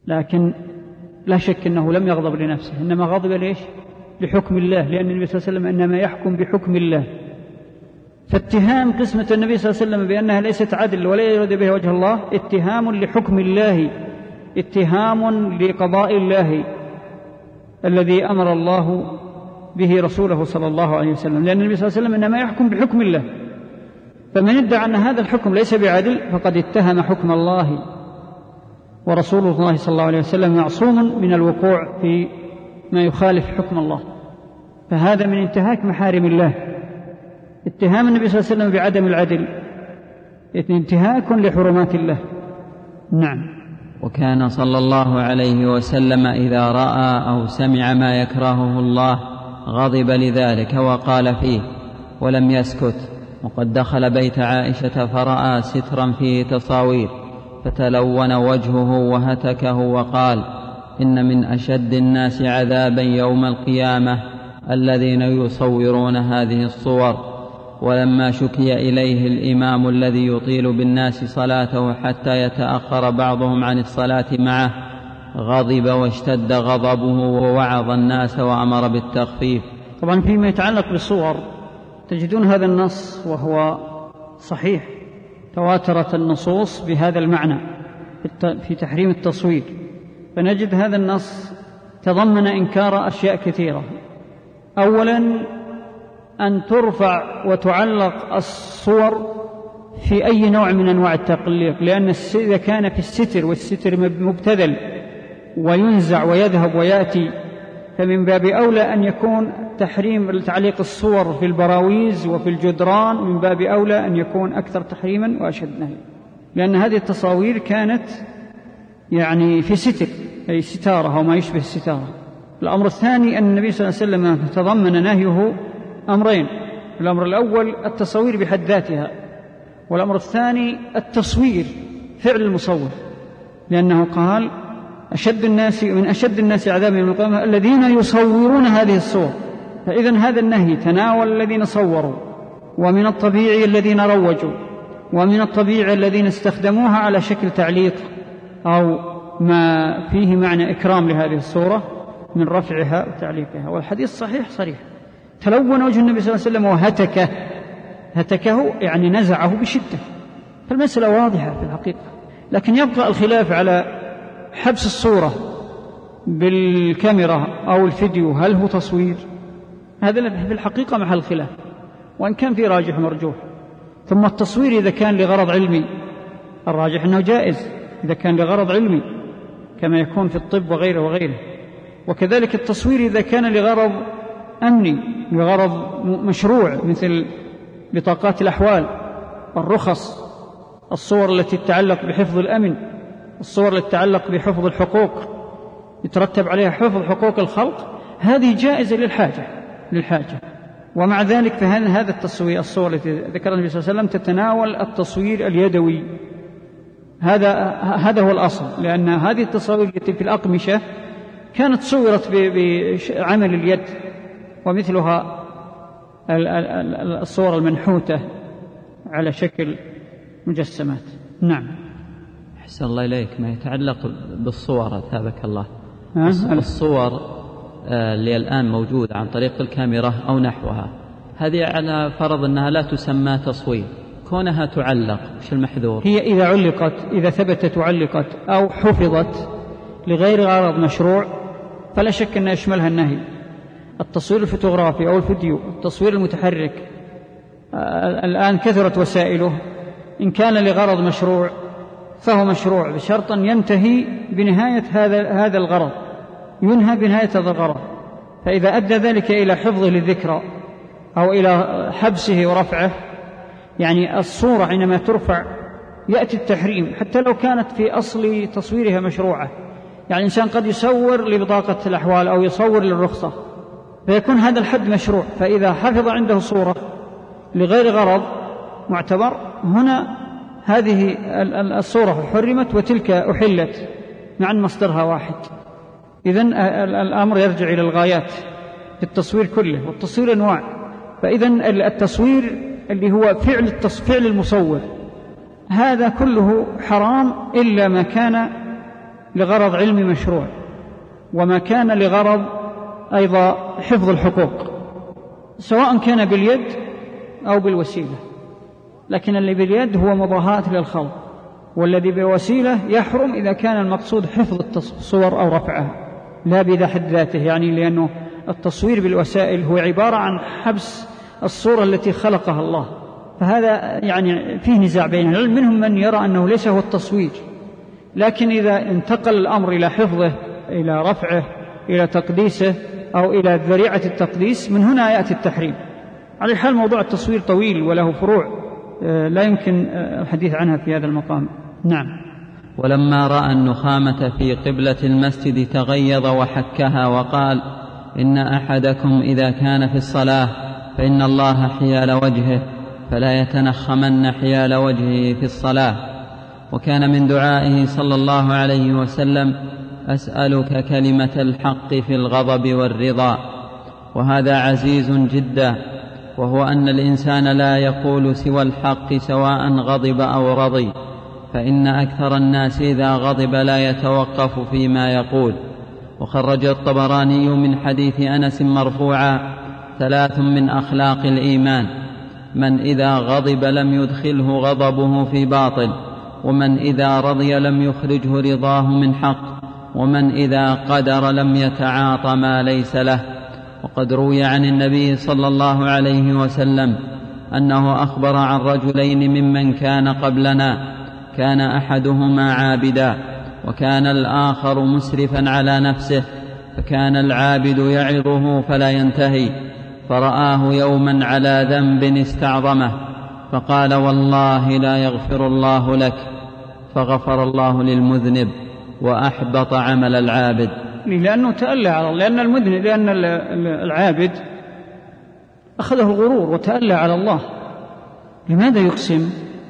لكن لا شك أنه لم يغضب لنفسه، إنما غضب ليش؟ لحكم الله، لأن النبي صلى الله عليه وسلم إنما يحكم بحكم الله. فاتهام قسمة النبي صلى الله عليه وسلم بأنها ليست عدل ولا يريد بها وجه الله اتهام لحكم الله، اتهام لقضاء الله الذي أمر الله به رسوله صلى الله عليه وسلم، لأن النبي صلى الله عليه وسلم إنما يحكم بحكم الله. فمن ادعى أن هذا الحكم ليس بعدل فقد اتهم حكم الله، ورسول الله صلى الله عليه وسلم معصوم من الوقوع في ما يخالف حكم الله، فهذا من انتهاك محارم الله. اتهام النبي صلى الله عليه وسلم بعدم العدل انتهاك لحرمات الله. نعم. وكان صلى الله عليه وسلم إذا رأى أو سمع ما يكرهه الله غضب لذلك وقال فيه ولم يسكت. وقد دخل بيت عائشة فرأى سترا فيه تصاوير فتلون وجهه وهتكه وقال إن من أشد الناس عذابا يوم القيامة الذين يصورون هذه الصور. ولما شكي إليه الإمام الذي يطيل بالناس صلاته حتى يتأخر بعضهم عن الصلاة معه غضب واشتد غضبه ووعظ الناس وأمر بالتخفيف. طبعا فيما يتعلق بالصور تجدون هذا النص وهو صحيح، تواترت النصوص بهذا المعنى في تحريم التصوير. فنجد هذا النص تضمن إنكار أشياء كثيرة. أولا أن ترفع وتعلق الصور في أي نوع من أنواع التقليق، لأن إذا كان في الستر والستر مبتذل وينزع ويذهب ويأتي فمن باب أولى أن يكون تحريم تعليق الصور في البراويز وفي الجدران من باب أولى أن يكون أكثر تحريما وأشد نهي، لأن هذه التصاوير كانت يعني في ستر أي ستارة أو ما يشبه الستارة. الأمر الثاني أن النبي صلى الله عليه وسلم تضمن نهيه أمرين: الأمر الأول التصوير بحد ذاتها، والأمر الثاني التصوير فعل المصور، لأنه قال من أشد الناس عذابا يوم القيامة الذين يصورون هذه الصور. فإذن هذا النهي تناول الذين صوروا، ومن الطبيعي الذين روجوا، ومن الطبيعي الذين استخدموها على شكل تعليق أو ما فيه معنى إكرام لهذه الصورة من رفعها وتعليقها. والحديث صحيح صريح. تلون وجه النبي صلى الله عليه وسلم وهتكه يعني نزعه بشدة. فالمسألة واضحة في الحقيقة، لكن يبقى الخلاف على حبس الصورة بالكاميرا أو الفيديو، هل هو تصوير؟ هذا في الحقيقة محل خلاف، وإن كان في راجح مرجوح. ثم التصوير إذا كان لغرض علمي الراجح أنه جائز إذا كان لغرض علمي كما يكون في الطب وغيره وغيره، وكذلك التصوير إذا كان لغرض أمني لغرض مشروع مثل بطاقات الأحوال، الرخص، الصور التي تتعلق بحفظ الأمن، الصور التي تتعلق بحفظ الحقوق يترتب عليها حفظ حقوق الخلق، هذه جائزة للحاجة. ومع ذلك فهذا التصوير الصور التي ذكر النبي صلى الله عليه وسلم تتناول التصوير اليدوي، هذا هو الأصل، لأن هذه التصاوير التي في الأقمشة كانت صورت بعمل اليد، ومثلها الصور المنحوتة على شكل مجسمات. نعم. أحسن الله إليك. ما يتعلق بالصور ثابك الله، الصور اللي الآن موجودة عن طريق الكاميرا أو نحوها، هذه على فرض أنها لا تسمى تصوير، كونها تعلق وش المحذور؟ هي إذا ثبتت وعلقت أو حفظت لغير غرض مشروع فلا شك أن يشملها النهي. التصوير الفوتوغرافي أو الفيديو، التصوير المتحرك الآن كثرت وسائله، إن كان لغرض مشروع فهو مشروع بشرط أن ينتهي بنهاية هذا الغرض، ينهى بنهاية هذا الغرض. فإذا أدى ذلك إلى حفظه للذكرى أو إلى حبسه ورفعه، يعني الصورة حينما ترفع يأتي التحريم حتى لو كانت في أصل تصويرها مشروعة. يعني الإنسان قد يصور لبطاقة الأحوال أو يصور للرخصة فيكون هذا الحد مشروع، فإذا حفظ عنده صورة لغير غرض معتبر، هنا هذه الصورة حرمت وتلك أحلت مع مصدرها واحد. إذن الأمر يرجع إلى الغايات في التصوير كله، والتصوير أنواع. فإذن التصوير اللي هو فعل المصور هذا كله حرام إلا ما كان لغرض علمي مشروع، وما كان لغرض أيضا حفظ الحقوق، سواء كان باليد أو بالوسيلة. لكن اللي باليد هو مضاهاة للخلق، والذي بوسيلة يحرم إذا كان المقصود حفظ الصور أو رفعها لا بذا حد ذاته، يعني لأنه التصوير بالوسائل هو عبارة عن حبس الصورة التي خلقها الله، فهذا يعني فيه نزاع بين العلم، منهم من يرى أنه ليس هو التصوير. لكن إذا انتقل الأمر إلى حفظه، إلى رفعه، إلى تقديسه، أو إلى ذريعة التقديس، من هنا يأتي التحريم. على حال موضوع التصوير طويل وله فروع لا يمكن الحديث عنها في هذا المقام. نعم. ولما رأى النخامة في قبلة المسجد تغيظ وحكها وقال: إن أحدكم إذا كان في الصلاة فإن الله حيال وجهه، فلا يتنخمن حيال وجهه في الصلاة. وكان من دعائه صلى الله عليه وسلم: أسألك كلمة الحق في الغضب والرضا. وهذا عزيز جدا، وهو أن الإنسان لا يقول سوى الحق سواء غضب أو رضي، فإن أكثر الناس إذا غضب لا يتوقف فيما يقول. وخرج الطبراني من حديث أنس مرفوعا: 3 من أخلاق الإيمان: من إذا غضب لم يدخله غضبه في باطل، ومن إذا رضي لم يخرجه رضاه من حق، ومن إذا قدر لم يتعاطى ما ليس له. وقد روي عن النبي صلى الله عليه وسلم أنه أخبر عن رجلين ممن كان قبلنا: كان أحدهما عابدا، وكان الآخر مسرفا على نفسه، فكان العابد يعظه فلا ينتهي، فرآه يوما على ذنب استعظمه، فقال: والله لا يغفر الله لك، فغفر الله للمذنب وأحبط عمل العابد. لأنه تألى على الله، لأن المذنب، لأن العابد أخذه الغرور وتألى على الله. لماذا يقسم؟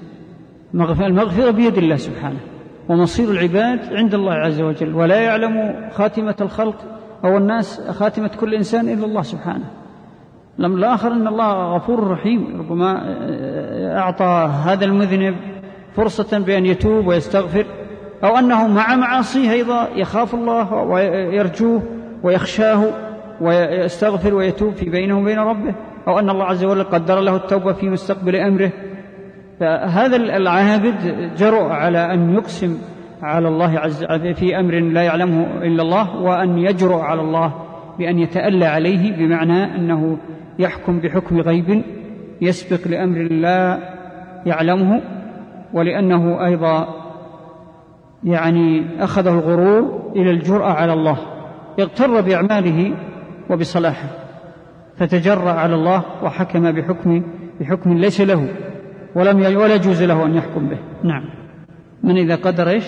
المغفرة بيد الله سبحانه، ومصير العباد عند الله عز وجل، ولا يعلم خاتمة الخلق أو الناس خاتمة كل إنسان إلا الله سبحانه. لم الآخر أن الله غفور رحيم، ربما أعطى هذا المذنب فرصة بأن يتوب ويستغفر، أو أنه مع معاصيه أيضا يخاف الله ويرجوه ويخشاه ويستغفر ويتوب في بينه وبين ربه، أو أن الله عز وجل قدر له التوبة في مستقبل أمره. فهذا العابد جرؤ على أن يقسم على الله عز وجل في أمر لا يعلمه إلا الله، وأن يجرؤ على الله بأن يتألى عليه، بمعنى أنه يحكم بحكم غيب يسبق لأمر لا يعلمه، ولأنه أيضا يعني أخذه الغرور إلى الجرأة على الله، يغتر بأعماله وبصلاحه، فتجرأ على الله وحكم بحكم ليس له ولا يجوز له أن يحكم به. نعم. من إذا قدر إيش؟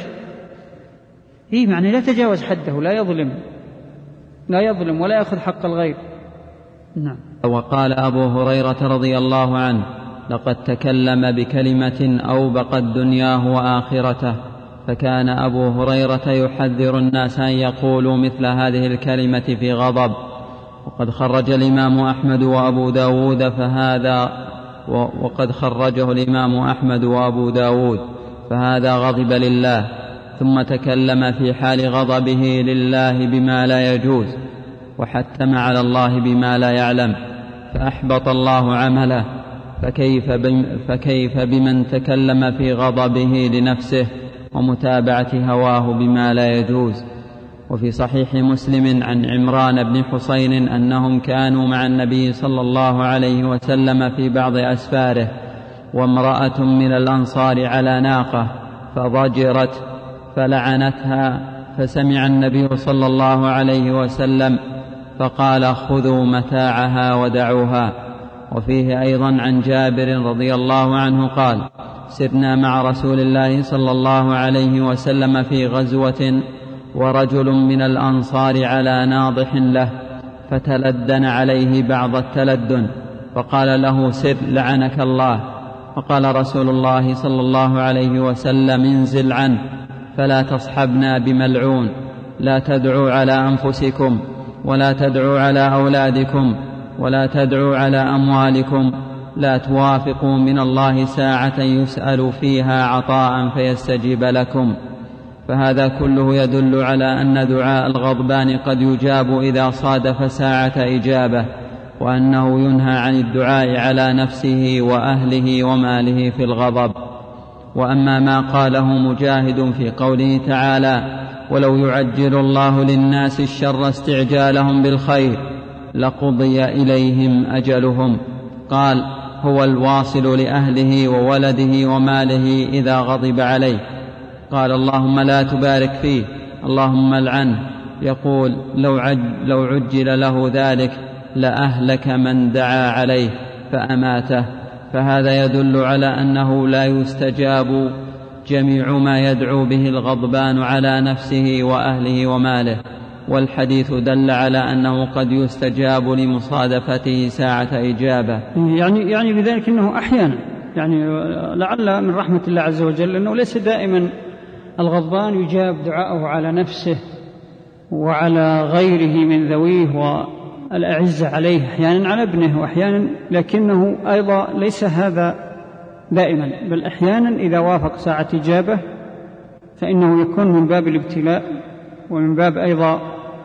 معنى لا تجاوز حده، لا يظلم ولا يأخذ حق الغير. نعم. وقال أبو هريرة رضي الله عنه: لقد تكلم بكلمة أوبقت دنياه وآخرته. فكان أبو هريرة يحذر الناس أن يقولوا مثل هذه الكلمة في غضب. وقد خرج الإمام أحمد وأبو داود فهذا غضب لله، ثم تكلم في حال غضبه لله بما لا يجوز، وحتم على الله بما لا يعلم، فأحبط الله عمله. فكيف بمن تكلم في غضبه لنفسه ومتابعة هواه بما لا يجوز. وفي صحيح مسلم عن عمران بن حسين أنهم كانوا مع النبي صلى الله عليه وسلم في بعض أسفاره، وامرأة من الأنصار على ناقة فضجرت فلعنتها، فسمع النبي صلى الله عليه وسلم فقال: خذوا متاعها ودعوها. وفيه أيضا عن جابر رضي الله عنه قال: سرنا مع رسول الله صلى الله عليه وسلم في غزوة، ورجل من الأنصار على ناضح له، فتلدن عليه بعض التلدن، فقال له: سر لعنك الله. فقال رسول الله صلى الله عليه وسلم: انزل عنه، فلا تصحبنا بملعون، لا تدعوا على أنفسكم، ولا تدعوا على أولادكم، ولا تدعوا على أموالكم، لا توافقوا من الله ساعة يسأل فيها عطاء فيستجيب لكم. فهذا كله يدل على أن دعاء الغضبان قد يجاب إذا صادف ساعة إجابة، وأنه ينهى عن الدعاء على نفسه وأهله وماله في الغضب. وأما ما قاله مجاهد في قوله تعالى: ولو يعجل الله للناس الشر استعجالهم بالخير لقضي إليهم أجلهم، قال: هو الواصل لأهله وولده وماله إذا غضب عليه. قال: اللهم لا تبارك فيه، اللهم العنه. يقول: لو عجل له ذلك لأهلك من دعا عليه فأماته. فهذا يدل على أنه لا يستجاب جميع ما يدعو به الغضبان على نفسه وأهله وماله، والحديث دل على أنه قد يستجاب لمصادفته ساعة إجابة. يعني بذلك أنه أحيانا لعل من رحمة الله عز وجل أنه ليس دائما الغضبان يجاب دعاءه على نفسه وعلى غيره من ذويه والأعزة عليه، أحيانا على ابنه وأحيانا، لكنه أيضا ليس هذا دائما، بل أحيانا إذا وافق ساعة إجابة فإنه يكون من باب الابتلاء ومن باب أيضا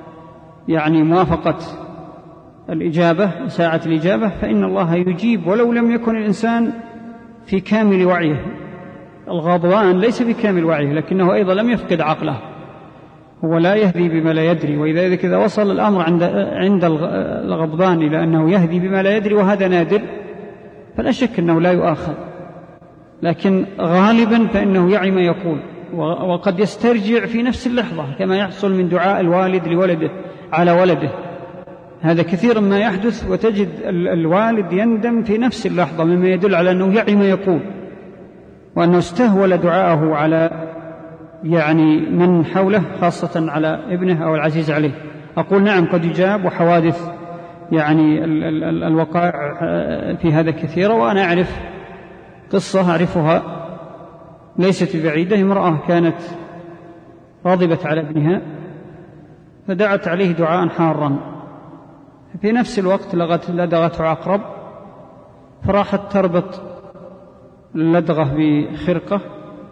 موافقة الإجابة ساعة الإجابة، فإن الله يجيب ولو لم يكن الإنسان في كامل وعيه. الغضبان ليس في كامل وعيه، لكنه أيضا لم يفقد عقله، هو لا يهدي بما لا يدري. وإذا إذا وصل الأمر عند الغضبان إلى أنه يهدي بما لا يدري وهذا نادر فلا شك أنه لا يؤاخذ، لكن غالبا فإنه يعي ما يقول، وقد يسترجع في نفس اللحظة كما يحصل من دعاء الوالد لولده على ولده، هذا كثيرا ما يحدث، وتجد الوالد يندم في نفس اللحظة، مما يدل على أنه يعي ما يقول وأنه استهول دعاءه على من حوله، خاصة على ابنه أو العزيز عليه. أقول نعم قد يجاب، وحوادث الوقائع في هذا كثيرة. وأنا أعرف قصة أعرفها ليست بعيدة، امرأة كانت غضبت على ابنها فدعت عليه دعاء حارا، في نفس الوقت لدغته عقرب، فراحت تربط اللدغة بخرقة،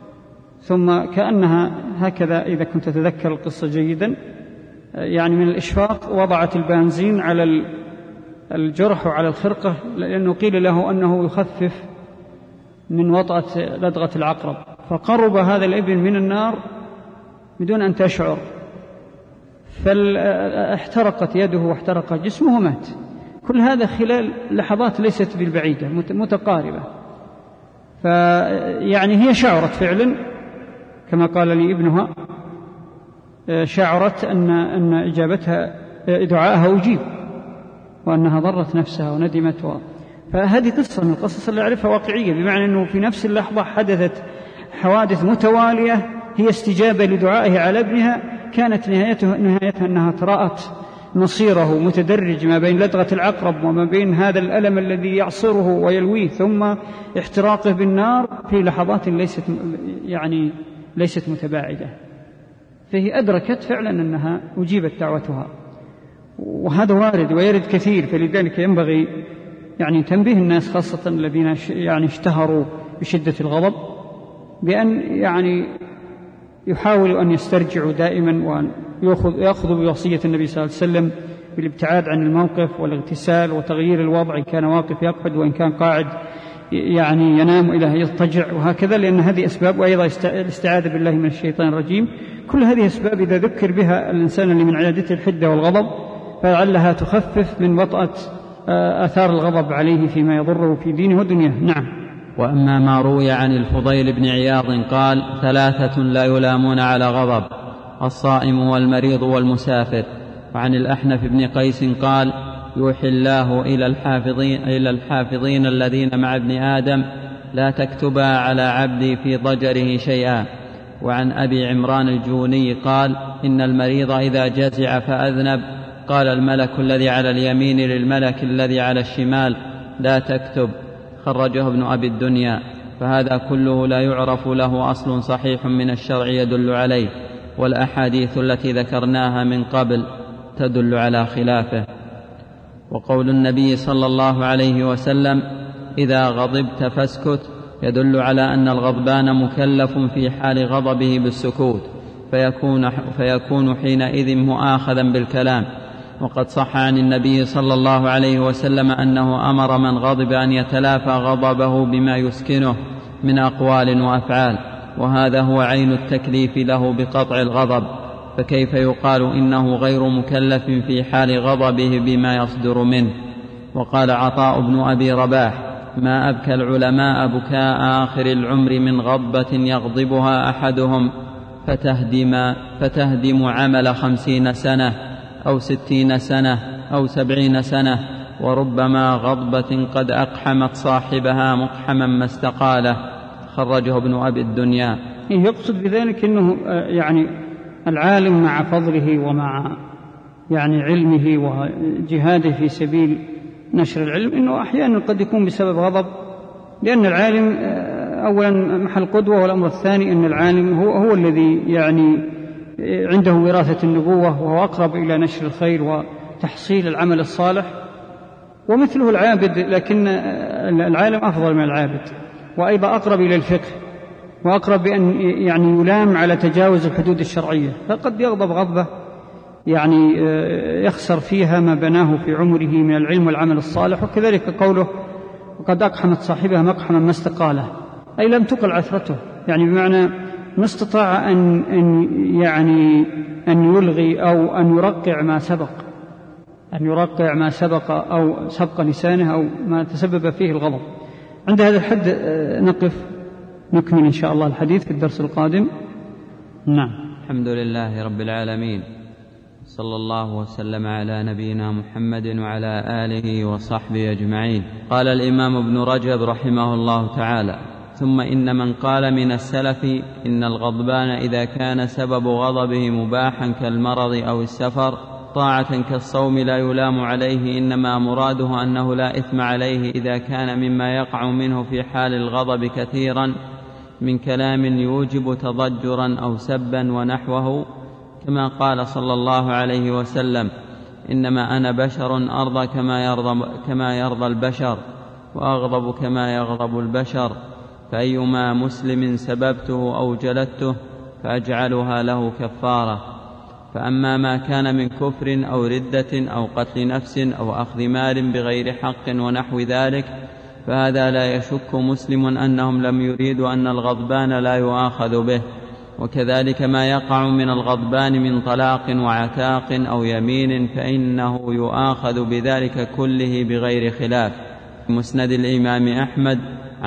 ثم كأنها هكذا إذا كنت تتذكر القصة جيدا من الإشفاق وضعت البنزين على الجرح وعلى الخرقة، لأنه قيل له أنه يخفف من وطأة لدغة العقرب، فقرب هذا الابن من النار بدون أن تشعر، فاحترقت يده واحترق جسمه ومات. كل هذا خلال لحظات ليست بالبعيدة، متقاربة. هي شعرت فعلا كما قال لي ابنها، شعرت أن إجابتها دعاءها أجيب، وأنها ضرت نفسها وندمت. فهذه قصة من القصص اللي أعرفها واقعية، بمعنى أنه في نفس اللحظة حدثت حوادث متوالية هي استجابة لدعائه على ابنها، كانت نهايتها أنها تراءت مصيره متدرج ما بين لدغة العقرب وما بين هذا الألم الذي يعصره ويلويه ثم احتراقه بالنار في لحظات ليست متباعدة. فهي أدركت فعلا أنها أجيبت دعوتها، وهذا وارد ويرد كثير. فلذلك ينبغي تنبيه الناس خاصة الذين اشتهروا بشدة الغضب بأن يحاولوا أن يسترجعوا دائما، وأن يأخذوا بوصية النبي صلى الله عليه وسلم بالابتعاد عن الموقف والاغتسال وتغيير الوضع، إن كان واقف يقعد، وإن كان قاعد ينام إلى يضطجع، وهكذا، لأن هذه أسباب. وأيضا الاستعاذة بالله من الشيطان الرجيم. كل هذه أسباب إذا ذكر بها الإنسان اللي من عادته الحدة والغضب فلعلها تخفف من وطأة آثار الغضب عليه فيما يضره في دينه ودنياه. نعم. وأما ما روي عن الفضيل بن عياض قال: 3 لا يلامون على غضب: الصائم والمريض والمسافر. وعن الأحنف بن قيس قال: يوحي الله إلى الحافظين الذين مع ابن آدم: لا تكتبا على عبدي في ضجره شيئا. وعن أبي عمران الجوني قال: إن المريض إذا جزع فأذنب قال الملك الذي على اليمين للملك الذي على الشمال: لا تكتب. خرجه ابن أبي الدنيا. فهذا كله لا يعرف له أصل صحيح من الشرع يدل عليه، والأحاديث التي ذكرناها من قبل تدل على خلافه. وقول النبي صلى الله عليه وسلم: إذا غضبت فاسكت، يدل على أن الغضبان مكلف في حال غضبه بالسكوت، فيكون حينئذ مؤاخذا بالكلام. وقد صح عن النبي صلى الله عليه وسلم أنه أمر من غضب أن يتلافى غضبه بما يسكنه من أقوال وأفعال، وهذا هو عين التكليف له بقطع الغضب، فكيف يقال إنه غير مكلف في حال غضبه بما يصدر منه؟ وقال عطاء بن أبي رباح: ما أبكى العلماء بكاء آخر العمر من غضبة يغضبها أحدهم فتهدم عمل 50 سنة أو 60 سنة أو 70 سنة، وربما غضبة قد أقحمت صاحبها مقحما ما استقاله. خرجه ابن أبي الدنيا. يقصد بذلك أنه يعني العالم مع فضله ومع يعني علمه وجهاده في سبيل نشر العلم، أنه أحيانا قد يكون بسبب غضب، لأن العالم أولا محل قدوة، والأمر الثاني أن العالم هو الذي يعني عنده وراثة النبوة، وهو أقرب إلى نشر الخير وتحصيل العمل الصالح، ومثله العابد، لكن العالم أفضل من العابد، وأيضا أقرب إلى الفقه، وأقرب بأن يعني يلام على تجاوز الحدود الشرعية، فقد يغضب غضبة يعني يخسر فيها ما بناه في عمره من العلم والعمل الصالح. وكذلك قوله: وقد أقحمت صاحبها مقحما ما استقاله، أي لم تقل عثرته، يعني بمعنى ما استطاع أن يلغي أو أن يرقع ما سبق أو سبق لسانه أو ما تسبب فيه الغضب. عند هذا الحد نقف، نكمل إن شاء الله الحديث في الدرس القادم. نعم. الحمد لله رب العالمين، صلى الله وسلم على نبينا محمد وعلى آله وصحبه أجمعين. قال الإمام ابن رجب رحمه الله تعالى: ثم إن من قال من السلف إن الغضبان إذا كان سبب غضبه مباحا كالمرض أو السفر طاعة كالصوم لا يلام عليه، إنما مراده أنه لا إثم عليه إذا كان مما يقع منه في حال الغضب كثيرا من كلام يوجب تضجرا أو سبا ونحوه، كما قال صلى الله عليه وسلم: إنما أنا بشر أرضى كما يرضى البشر، وأغضب كما يغضب البشر، فأيما مسلم سببته أو جلدته فأجعلها له كفارة. فأما ما كان من كفر أو ردة أو قتل نفس أو أخذ مال بغير حق ونحو ذلك، فهذا لا يشك مسلم أنهم لم يريدوا أن الغضبان لا يؤاخذ به. وكذلك ما يقع من الغضبان من طلاق وعتاق أو يمين فإنه يؤاخذ بذلك كله بغير خلاف. مسند الإمام أحمد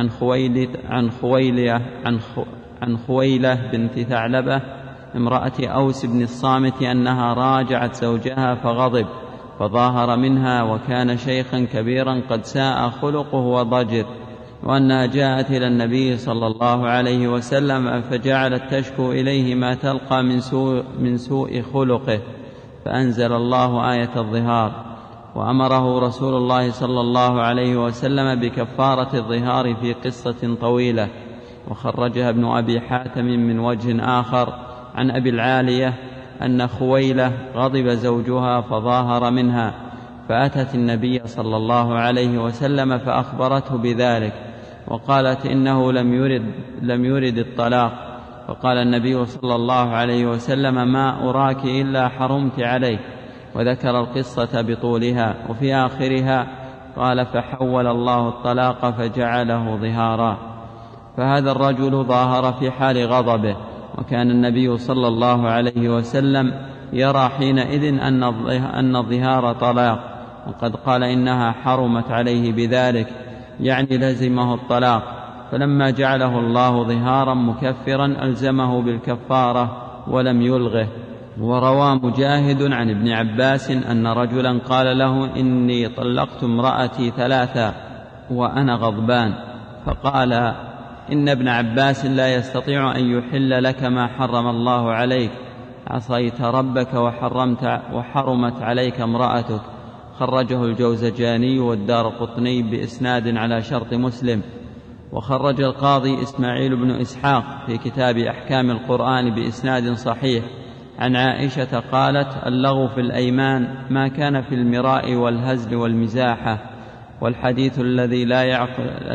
عن خويلة بنت ثعلبة امرأة أوس بن الصامت أنها راجعت زوجها فغضب فظاهر منها، وكان شيخا كبيرا قد ساء خلقه وضجر، وأنها جاءت إلى النبي صلى الله عليه وسلم فجعلت تشكو إليه ما تلقى من سوء خلقه، فأنزل الله آية الظهار، وأمره رسول الله صلى الله عليه وسلم بكفارة الظهار في قصة طويلة. وخرجها ابن أبي حاتم من وجه آخر عن أبي العالية أن خويلة غضب زوجها فظاهر منها، فأتت النبي صلى الله عليه وسلم فأخبرته بذلك، وقالت إنه لم يرد الطلاق، فقال النبي صلى الله عليه وسلم: ما أراك إلا حرمت عليه، وذكر القصة بطولها، وفي آخرها قال: فحول الله الطلاق فجعله ظهارا. فهذا الرجل ظاهر في حال غضبه، وكان النبي صلى الله عليه وسلم يرى حينئذ أن الظهار طلاق، وقد قال إنها حرمت عليه بذلك، يعني لزمه الطلاق، فلما جعله الله ظهارا مكفرا ألزمه بالكفارة ولم يلغه. وروى مجاهد عن ابن عباس أن رجلا قال له: إني طلقت امرأتي 3 وأنا غضبان، فقال: إن ابن عباس لا يستطيع أن يحل لك ما حرم الله عليك، عصيت ربك وحرمت عليك امرأتك. خرجه الجوزجاني والدارقطني بإسناد على شرط مسلم. وخرج القاضي إسماعيل بن إسحاق في كتاب أحكام القرآن بإسناد صحيح عن عائشة قالت: اللغو في الأيمان ما كان في المراء والهزل والمزاحة، والحديث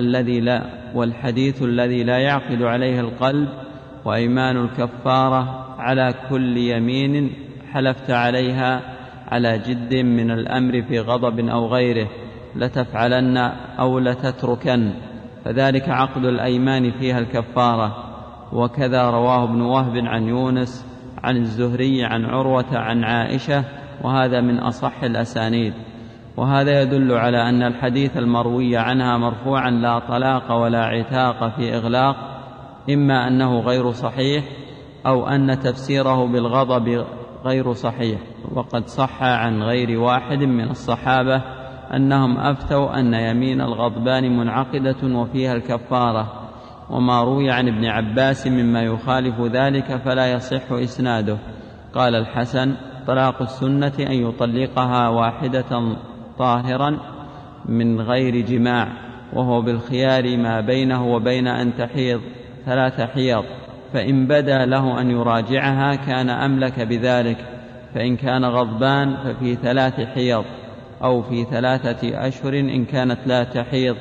الذي لا يعقل عليه القلب، وأيمان الكفارة على كل يمين حلفت عليها على جد من الأمر في غضب أو غيره لتفعلن أو لتتركن، فذلك عقد الأيمان فيها الكفارة. وكذا رواه ابن وهب عن يونس عن الزهري عن عروة عن عائشة، وهذا من أصح الأسانيد. وهذا يدل على أن الحديث المروي عنها مرفوعا لا طلاق ولا عتاق في إغلاق إما أنه غير صحيح أو أن تفسيره بالغضب غير صحيح. وقد صح عن غير واحد من الصحابة أنهم أفتوا أن يمين الغضبان منعقدة وفيها الكفارة، وما روي عن ابن عباس مما يخالف ذلك فلا يصح إسناده. قال الحسن: طلاق السنة أن يطلقها واحدة طاهرا من غير جماع، وهو بالخيار ما بينه وبين أن تحيض 3 حيض، فإن بدا له أن يراجعها كان أملك بذلك، فإن كان غضبان ففي 3 حيض أو في 3 أشهر إن كانت لا تحيض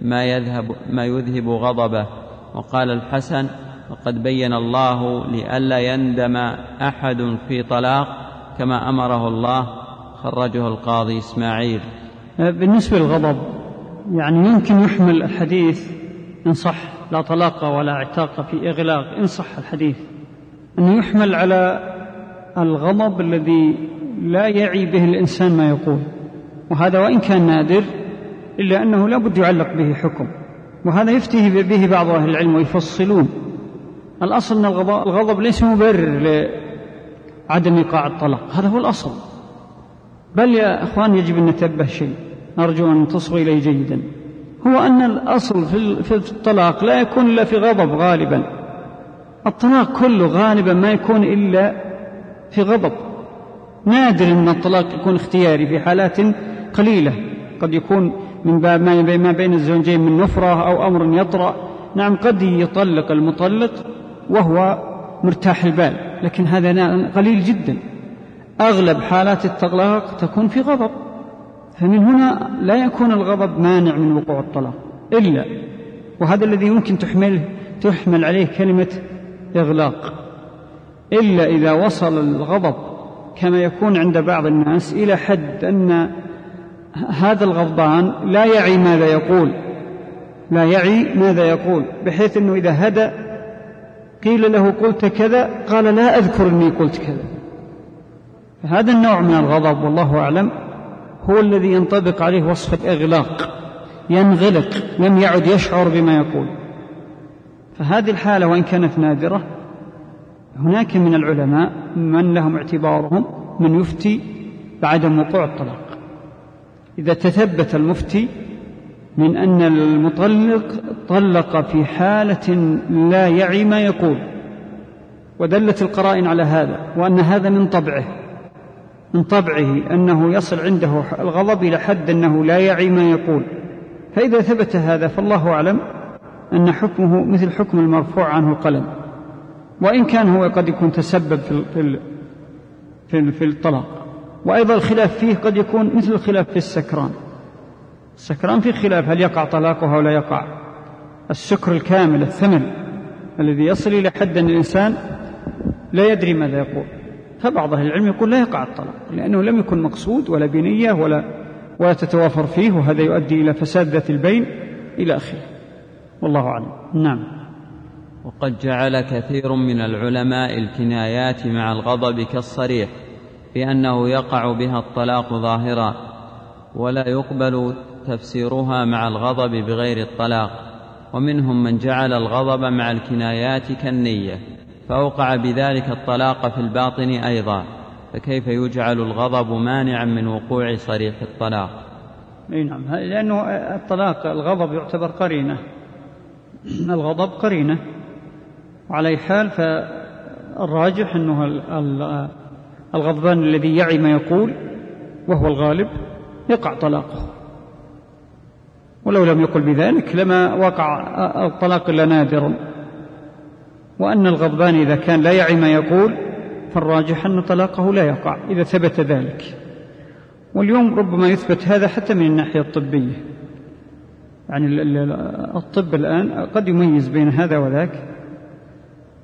ما يذهب غضبه. وقال الحسن: وقد بين الله لئلا يندم أحد في طلاق كما أمره الله. خرجه القاضي إسماعيل. بالنسبة للغضب يعني يمكن يحمل الحديث إن صح لا طلاق ولا عتاق في إغلاق، إن صح الحديث أنه يحمل على الغضب الذي لا يعي به الإنسان ما يقول، وهذا وإن كان نادر إلا أنه لا بد يعلق به حكم، وهذا يفتيه به بعض أهل العلم ويفصلون. الأصل أن الغضب ليس مبرر لعدم إيقاع الطلاق، هذا هو الأصل. بل يا أخوان يجب أن نتنبه شيء أرجو أن تصغوا إليه جيدا، هو أن الأصل في الطلاق لا يكون إلا في غضب غالبا. الطلاق كله غالبا ما يكون إلا في غضب، نادر أن الطلاق يكون اختياري في حالات قليلة، قد يكون من باب ما بين الزوجين من نفرة أو أمر يطرأ. نعم قد يطلق المطلق وهو مرتاح البال، لكن هذا قليل جدا. أغلب حالات الطلاق تكون في غضب، فمن هنا لا يكون الغضب مانع من وقوع الطلاق إلا، وهذا الذي يمكن تحمل عليه كلمة إغلاق، إلا إذا وصل الغضب كما يكون عند بعض الناس إلى حد أن هذا الغضبان لا يعي ماذا يقول، بحيث أنه إذا هدأ قيل له قلت كذا قال لا أذكر أني قلت كذا. فهذا النوع من الغضب والله أعلم هو الذي ينطبق عليه وصف الإغلاق، ينغلق، لم يعد يشعر بما يقول. فهذه الحالة وإن كانت نادرة، هناك من العلماء من لهم اعتبارهم من يفتي بعدم وقوع الطلاق إذا تثبت المفتي من أن المطلق طلق في حالة لا يعي ما يقول، ودلت القرائن على هذا، وأن هذا من طبعه أنه يصل عنده الغضب إلى حد أنه لا يعي ما يقول. فإذا ثبت هذا فالله أعلم أن حكمه مثل حكم المرفوع عنه القلم، وإن كان هو قد يكون تسبب في الطلاق. وأيضا الخلاف فيه قد يكون مثل الخلاف في السكران في خلاف هل يقع طلاقها أو لا يقع. السكر الكامل الثمن الذي يصل إلى حد أن الإنسان لا يدري ماذا يقول، فبعض أهل العلم يقول لا يقع الطلاق لأنه لم يكن مقصود ولا بنية ولا تتوافر فيه، وهذا يؤدي إلى فساد ذات البين إلى آخره، والله أعلم. نعم. وقد جعل كثير من العلماء الكنايات مع الغضب كالصريح بأنه يقع بها الطلاق ظاهرا، ولا يقبل تفسيرها مع الغضب بغير الطلاق. ومنهم من جعل الغضب مع الكنايات كالنية فأوقع بذلك الطلاق في الباطن أيضا، فكيف يجعل الغضب مانعا من وقوع صريح الطلاق؟ نعم، لأنه الطلاق الغضب يعتبر قرينة، الغضب قرينة، وعلى حال فالراجح أنه الغضبان الذي يعي ما يقول وهو الغالب يقع طلاقه، ولو لم يقل بذلك لما وقع الطلاق إلا نادرا. وأن الغضبان إذا كان لا يعي ما يقول فالراجح أن طلاقه لا يقع إذا ثبت ذلك. واليوم ربما يثبت هذا حتى من الناحية الطبية، يعني الطب الآن قد يميز بين هذا وذاك،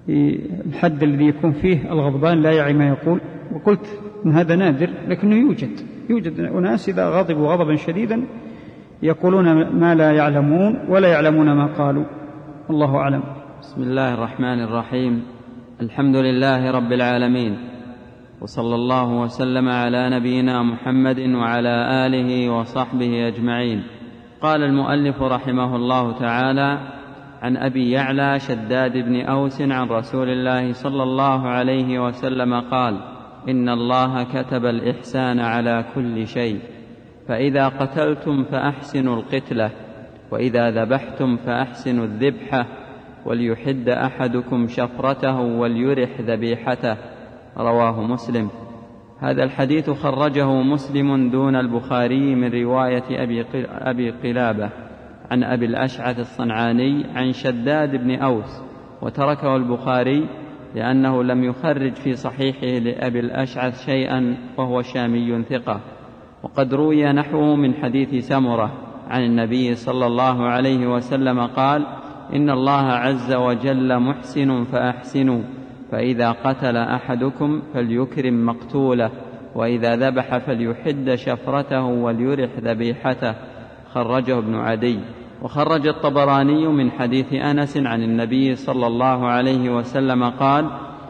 الحد الذي يكون فيه الغضبان لا يعي ما يقول. وقلت إن هذا نادر، لكنه يوجد أناس إذا غضبوا غضبا شديدا يقولون ما لا يعلمون ولا يعلمون ما قالوا. الله أعلم. بسم الله الرحمن الرحيم. الحمد لله رب العالمين، وصلى الله وسلم على نبينا محمد وعلى آله وصحبه أجمعين. قال المؤلف رحمه الله تعالى: عن أبي يعلى شداد بن أوس عن رسول الله صلى الله عليه وسلم قال: إن الله كتب الإحسان على كل شيء، فإذا قتلتم فأحسنوا القتلة، وإذا ذبحتم فأحسنوا الذبحة، وليحد أحدكم شفرته وليرح ذبيحته. رواه مسلم. هذا الحديث خرجه مسلم دون البخاري من رواية أبي قلابة عن أبي الأشعث الصنعاني عن شداد بن أوس، وتركه البخاري لأنه لم يخرج في صحيحه لأبي الأشعث شيئا، وهو شامي ثقة. وقد روي نحوه من حديث سمرة عن النبي صلى الله عليه وسلم قال: إن الله عز وجل محسن فأحسنوا، فإذا قتل أحدكم فليكرم مقتوله، وإذا ذبح فليحد شفرته وليرح ذبيحته. خرجه ابن عدي. وخرج الطبراني من حديث أنس عن النبي صلى الله عليه وسلم قال: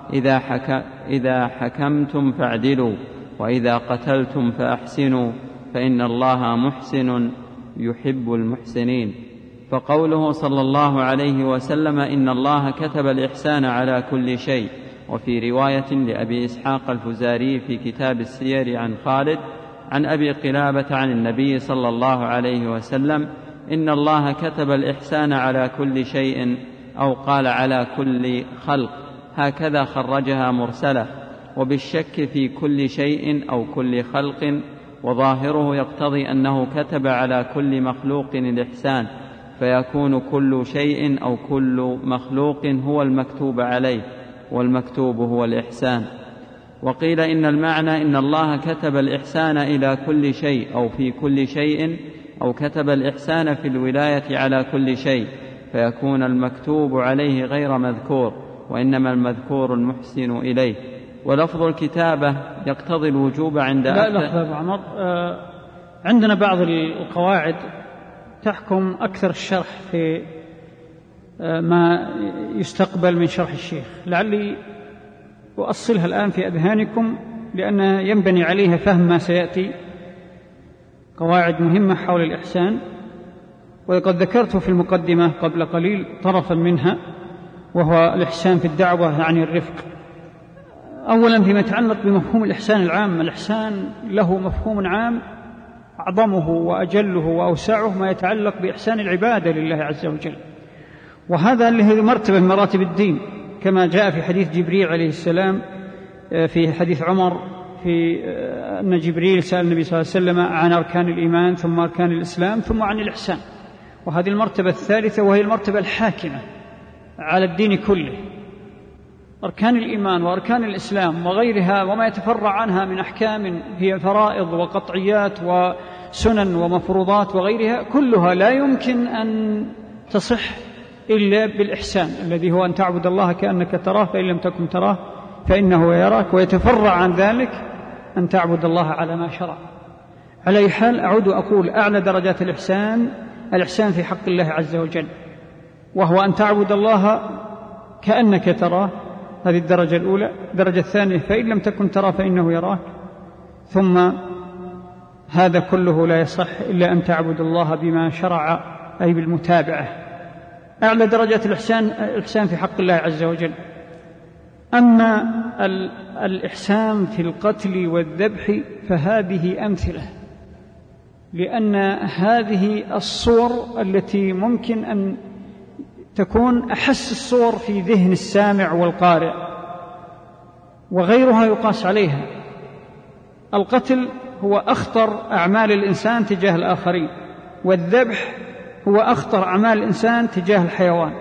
إذا حكمتم فاعدلوا، وإذا قتلتم فأحسنوا، فإن الله محسن يحب المحسنين. فقوله صلى الله عليه وسلم إن الله كتب الإحسان على كل شيء. وفي رواية لأبي إسحاق الفزاري في كتاب السير عن خالد عن أبي قلابة عن النبي صلى الله عليه وسلم: إن الله كتب الإحسان على كل شيء، أو قال على كل خلق، هكذا خرجها مرسلة. وبالشك في كل شيء أو كل خلق، وظاهره يقتضي أنه كتب على كل مخلوق الإحسان، فيكون كل شيء أو كل مخلوق هو المكتوب عليه، والمكتوب هو الإحسان. وقيل إن المعنى إن الله كتب الإحسان إلى كل شيء أو في كل شيء، أو كتب الإحسان في الولاية على كل شيء، فيكون المكتوب عليه غير مذكور، وإنما المذكور المحسن إليه. ولفظ الكتابة يقتضي الوجوب عند لا لحظة عمر، عندنا بعض القواعد تحكم أكثر الشرح في ما يستقبل من شرح الشيخ، لعلي أؤصلها الآن في أذهانكم لأن ينبني عليها فهم ما سيأتي. قواعد مهمة حول الإحسان، وقد ذكرت في المقدمة قبل قليل طرفا منها، وهو الإحسان في الدعوة يعني الرفق. أولا فيما يتعلق بمفهوم الإحسان العام، الإحسان له مفهوم عام أعظمه وأجله وأوسعه ما يتعلق بإحسان العبادة لله عز وجل، وهذا اللي هي مرتبة من مراتب الدين، كما جاء في حديث جبريل عليه السلام في حديث عمر في أن جبريل سأل النبي صلى الله عليه وسلم عن أركان الإيمان، ثم أركان الإسلام، ثم عن الإحسان. وهذه المرتبة الثالثة، وهي المرتبة الحاكمة على الدين كله. أركان الإيمان وأركان الإسلام وغيرها وما يتفرع عنها من أحكام هي فرائض وقطعيات وسنن ومفروضات وغيرها، كلها لا يمكن أن تصح إلا بالإحسان، الذي هو أن تعبد الله كأنك تراه، فإن لم تكن تراه فإنه يراك. ويتفرع عن ذلك أن تعبد الله على ما شرع. على أي حال، أعود أقول أعلى درجات الإحسان في حق الله عز وجل، وهو أن تعبد الله كأنك تراه، هذه الدرجة الأولى. الدرجة الثانية فإن لم تكن تراه فإنه يراك. ثم هذا كله لا يصح إلا أن تعبد الله بما شرع، أي بالمتابعة. أعلى درجات الإحسان في حق الله عز وجل. أما الإحسان في القتل والذبح فهذه أمثلة، لأن هذه الصور التي ممكن أن تكون أحس الصور في ذهن السامع والقارئ، وغيرها يقاس عليها. القتل هو أخطر أعمال الإنسان تجاه الآخرين، والذبح هو أخطر أعمال الإنسان تجاه الحيوان.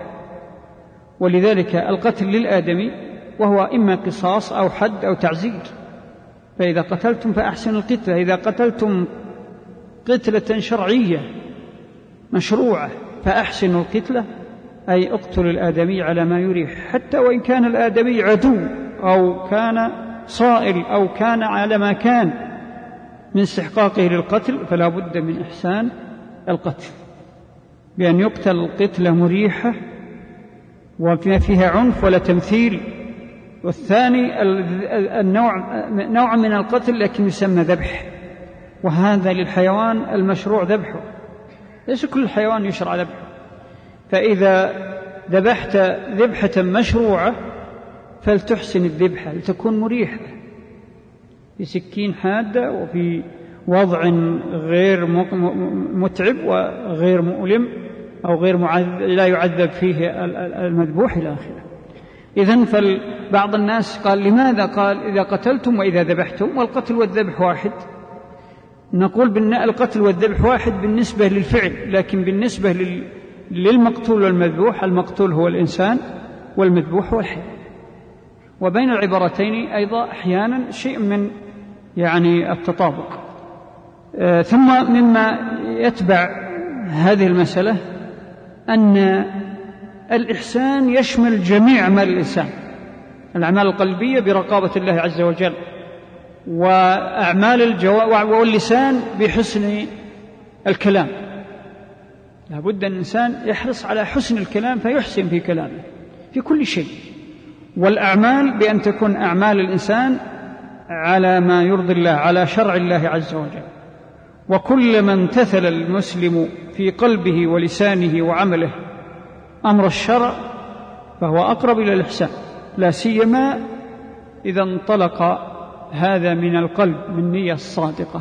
ولذلك القتل للآدمي، وهو إما قصاص أو حد أو تعزير. فإذا قتلتم فأحسنوا القتلة، إذا قتلتم قتلة شرعية مشروعة فأحسنوا القتلة، أي اقتل الآدمي على ما يريح، حتى وإن كان الآدمي عدو أو كان صائل أو كان على ما كان من استحقاقه للقتل، فلا بد من إحسان القتل بأن يقتل قتلة مريحة وما فيها عنف ولا تمثيل. والثاني نوع من القتل لكن يسمى ذبح، وهذا للحيوان المشروع ذبحه، ليس كل الحيوان يشرع ذبحه. فإذا ذبحت ذبحة مشروعة فلتحسن الذبحة لتكون مريحة، بسكين حادة وفي وضع غير متعب وغير مؤلم أو غير لا يعذب فيه المذبوح إلى آخره. إذن فبعض الناس قال لماذا؟ قال إذا قتلتم وإذا ذبحتم، والقتل والذبح واحد. نقول القتل والذبح واحد بالنسبة للفعل، لكن بالنسبة للمقتول والمذبوح، المقتول هو الإنسان والمذبوح هو الحيوان. وبين العبارتين أيضا أحيانا شيء من التطابق. ثم مما يتبع هذه المسألة أن الإحسان يشمل جميع أعمال الإنسان، الأعمال القلبية برقابة الله عز وجل، وأعمال واللسان بحسن الكلام. لابد أن الإنسان يحرص على حسن الكلام فيحسن في كلامه في كل شيء، والأعمال بأن تكون أعمال الإنسان على ما يرضي الله، على شرع الله عز وجل. وكلما امتثل المسلم في قلبه ولسانه وعمله أمر الشرع فهو أقرب إلى الإحسان، لا سيما إذا انطلق هذا من القلب من نية الصادقة.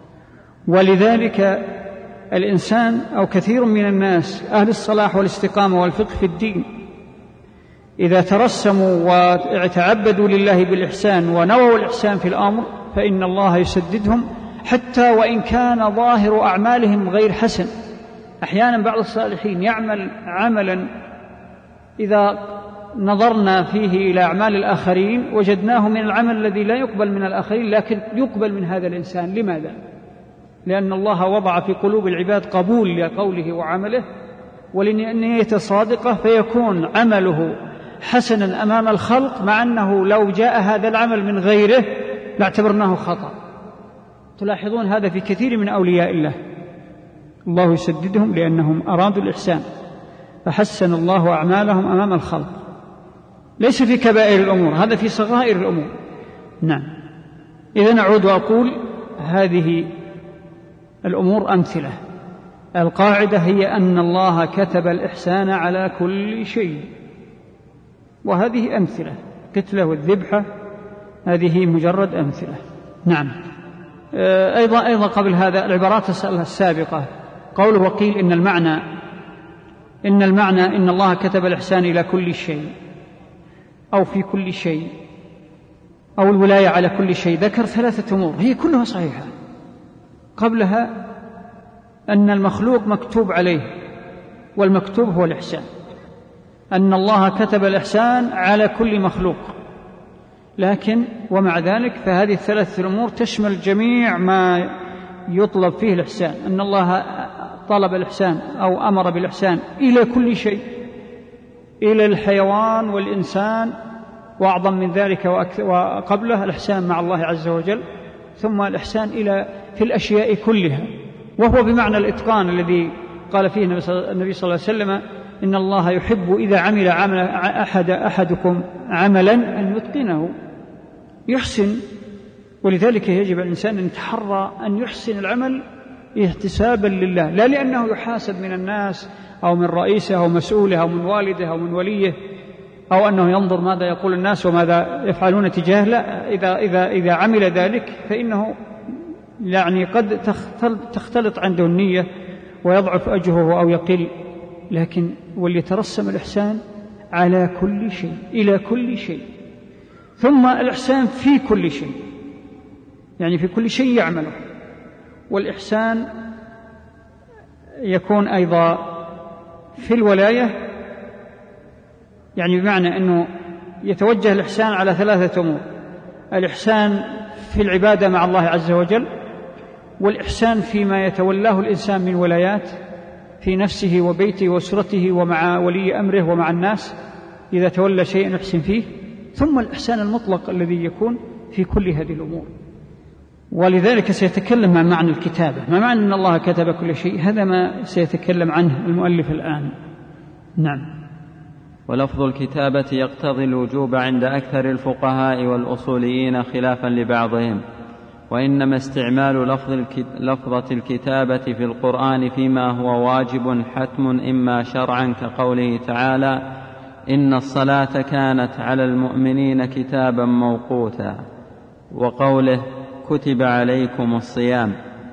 ولذلك الإنسان أو كثير من الناس أهل الصلاح والاستقامة والفقه في الدين إذا ترسموا وتعبدوا لله بالإحسان ونووا الإحسان في الأمر فإن الله يسددهم، حتى وإن كان ظاهر أعمالهم غير حسن. أحيانا بعض الصالحين يعمل عملا إذا نظرنا فيه إلى أعمال الآخرين وجدناه من العمل الذي لا يقبل من الآخرين لكن يقبل من هذا الإنسان. لماذا؟ لأن الله وضع في قلوب العباد قبول لقوله وعمله ولنية صادقة، فيكون عمله حسنا أمام الخلق، مع أنه لو جاء هذا العمل من غيره لاعتبرناه خطأ. تلاحظون هذا في كثير من أولياء الله، الله يسددهم لأنهم أرادوا الإحسان فحسن الله أعمالهم أمام الخلق، ليس في كبائر الأمور، هذا في صغائر الأمور. نعم. إذن أعود وأقول هذه الأمور أمثلة. القاعدة هي أن الله كتب الإحسان على كل شيء، وهذه أمثلة، قتلة والذبحة هذه مجرد أمثلة. نعم. أيضا قبل هذا العبارات السابقة قوله وقيل إن المعنى إن الله كتب الإحسان إلى كل شيء أو في كل شيء أو الولاية على كل شيء، ذكر 3 أمور هي كلها صحيحة. قبلها أن المخلوق مكتوب عليه، والمكتوب هو الإحسان، أن الله كتب الإحسان على كل مخلوق، لكن ومع ذلك فهذه 3 أمور تشمل جميع ما يطلب فيه الإحسان. أن الله طلب الإحسان أو أمر بالإحسان إلى كل شيء، إلى الحيوان والإنسان، وأعظم من ذلك وقبله الإحسان مع الله عز وجل، ثم الإحسان في الأشياء كلها، وهو بمعنى الإتقان الذي قال فيه النبي صلى الله عليه وسلم إن الله يحب إذا عمل أحدكم عملا أن يتقنه، يحسن. ولذلك يجب الإنسان أن يتحرى أن يحسن العمل احتسابا لله، لا لأنه يحاسب من الناس أو من رئيسه أو مسؤوله أو من والده أو من وليه، أو أنه ينظر ماذا يقول الناس وماذا يفعلون تجاهه. لا، إذا عمل ذلك فإنه قد تختلط عنده النية ويضعف أجره أو يقل، لكن وليترسم الإحسان على كل شيء إلى كل شيء، ثم الإحسان في كل شيء، يعني في كل شيء يعمله. والإحسان يكون أيضا في الولاية، يعني بمعنى أنه يتوجه الإحسان على 3 أمور: الإحسان في العبادة مع الله عز وجل، والإحسان فيما يتولاه الإنسان من ولايات، في نفسه وبيته وأسرته ومع ولي أمره ومع الناس إذا تولى شيئا يحسن فيه، ثم الإحسان المطلق الذي يكون في كل هذه الأمور. ولذلك سيتكلم عن معنى الكتابة، ما معنى أن الله كتب كل شيء، هذا ما سيتكلم عنه المؤلف الآن. نعم. ولفظ الكتابة يقتضي الوجوب عند أكثر الفقهاء والأصوليين خلافا لبعضهم، وإنما استعمال لفظة الكتابة في القرآن فيما هو واجب حتم إما شرعا كقوله تعالى إن الصلاة كانت على المؤمنين كتابا موقوتا، وقوله كتب عليكم الصيام،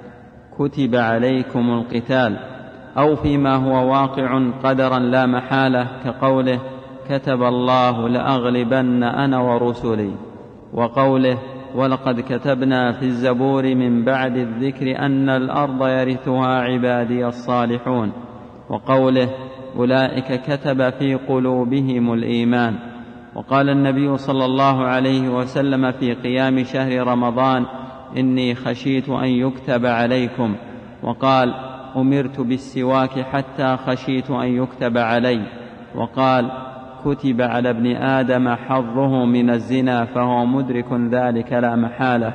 كتب عليكم القتال، أو فيما هو واقع قدرا لا محالة كقوله كتب الله لأغلبن أنا ورسلي، وقوله ولقد كتبنا في الزبور من بعد الذكر أن الأرض يرثها عبادي الصالحون، وقوله أولئك كتب في قلوبهم الإيمان. وقال النبي صلى الله عليه وسلم في قيام شهر رمضان إني خشيت أن يكتب عليكم، وقال أمرت بالسواك حتى خشيت أن يكتب علي، وقال كتب على ابن آدم حظه من الزنا فهو مدرك ذلك لا محالة.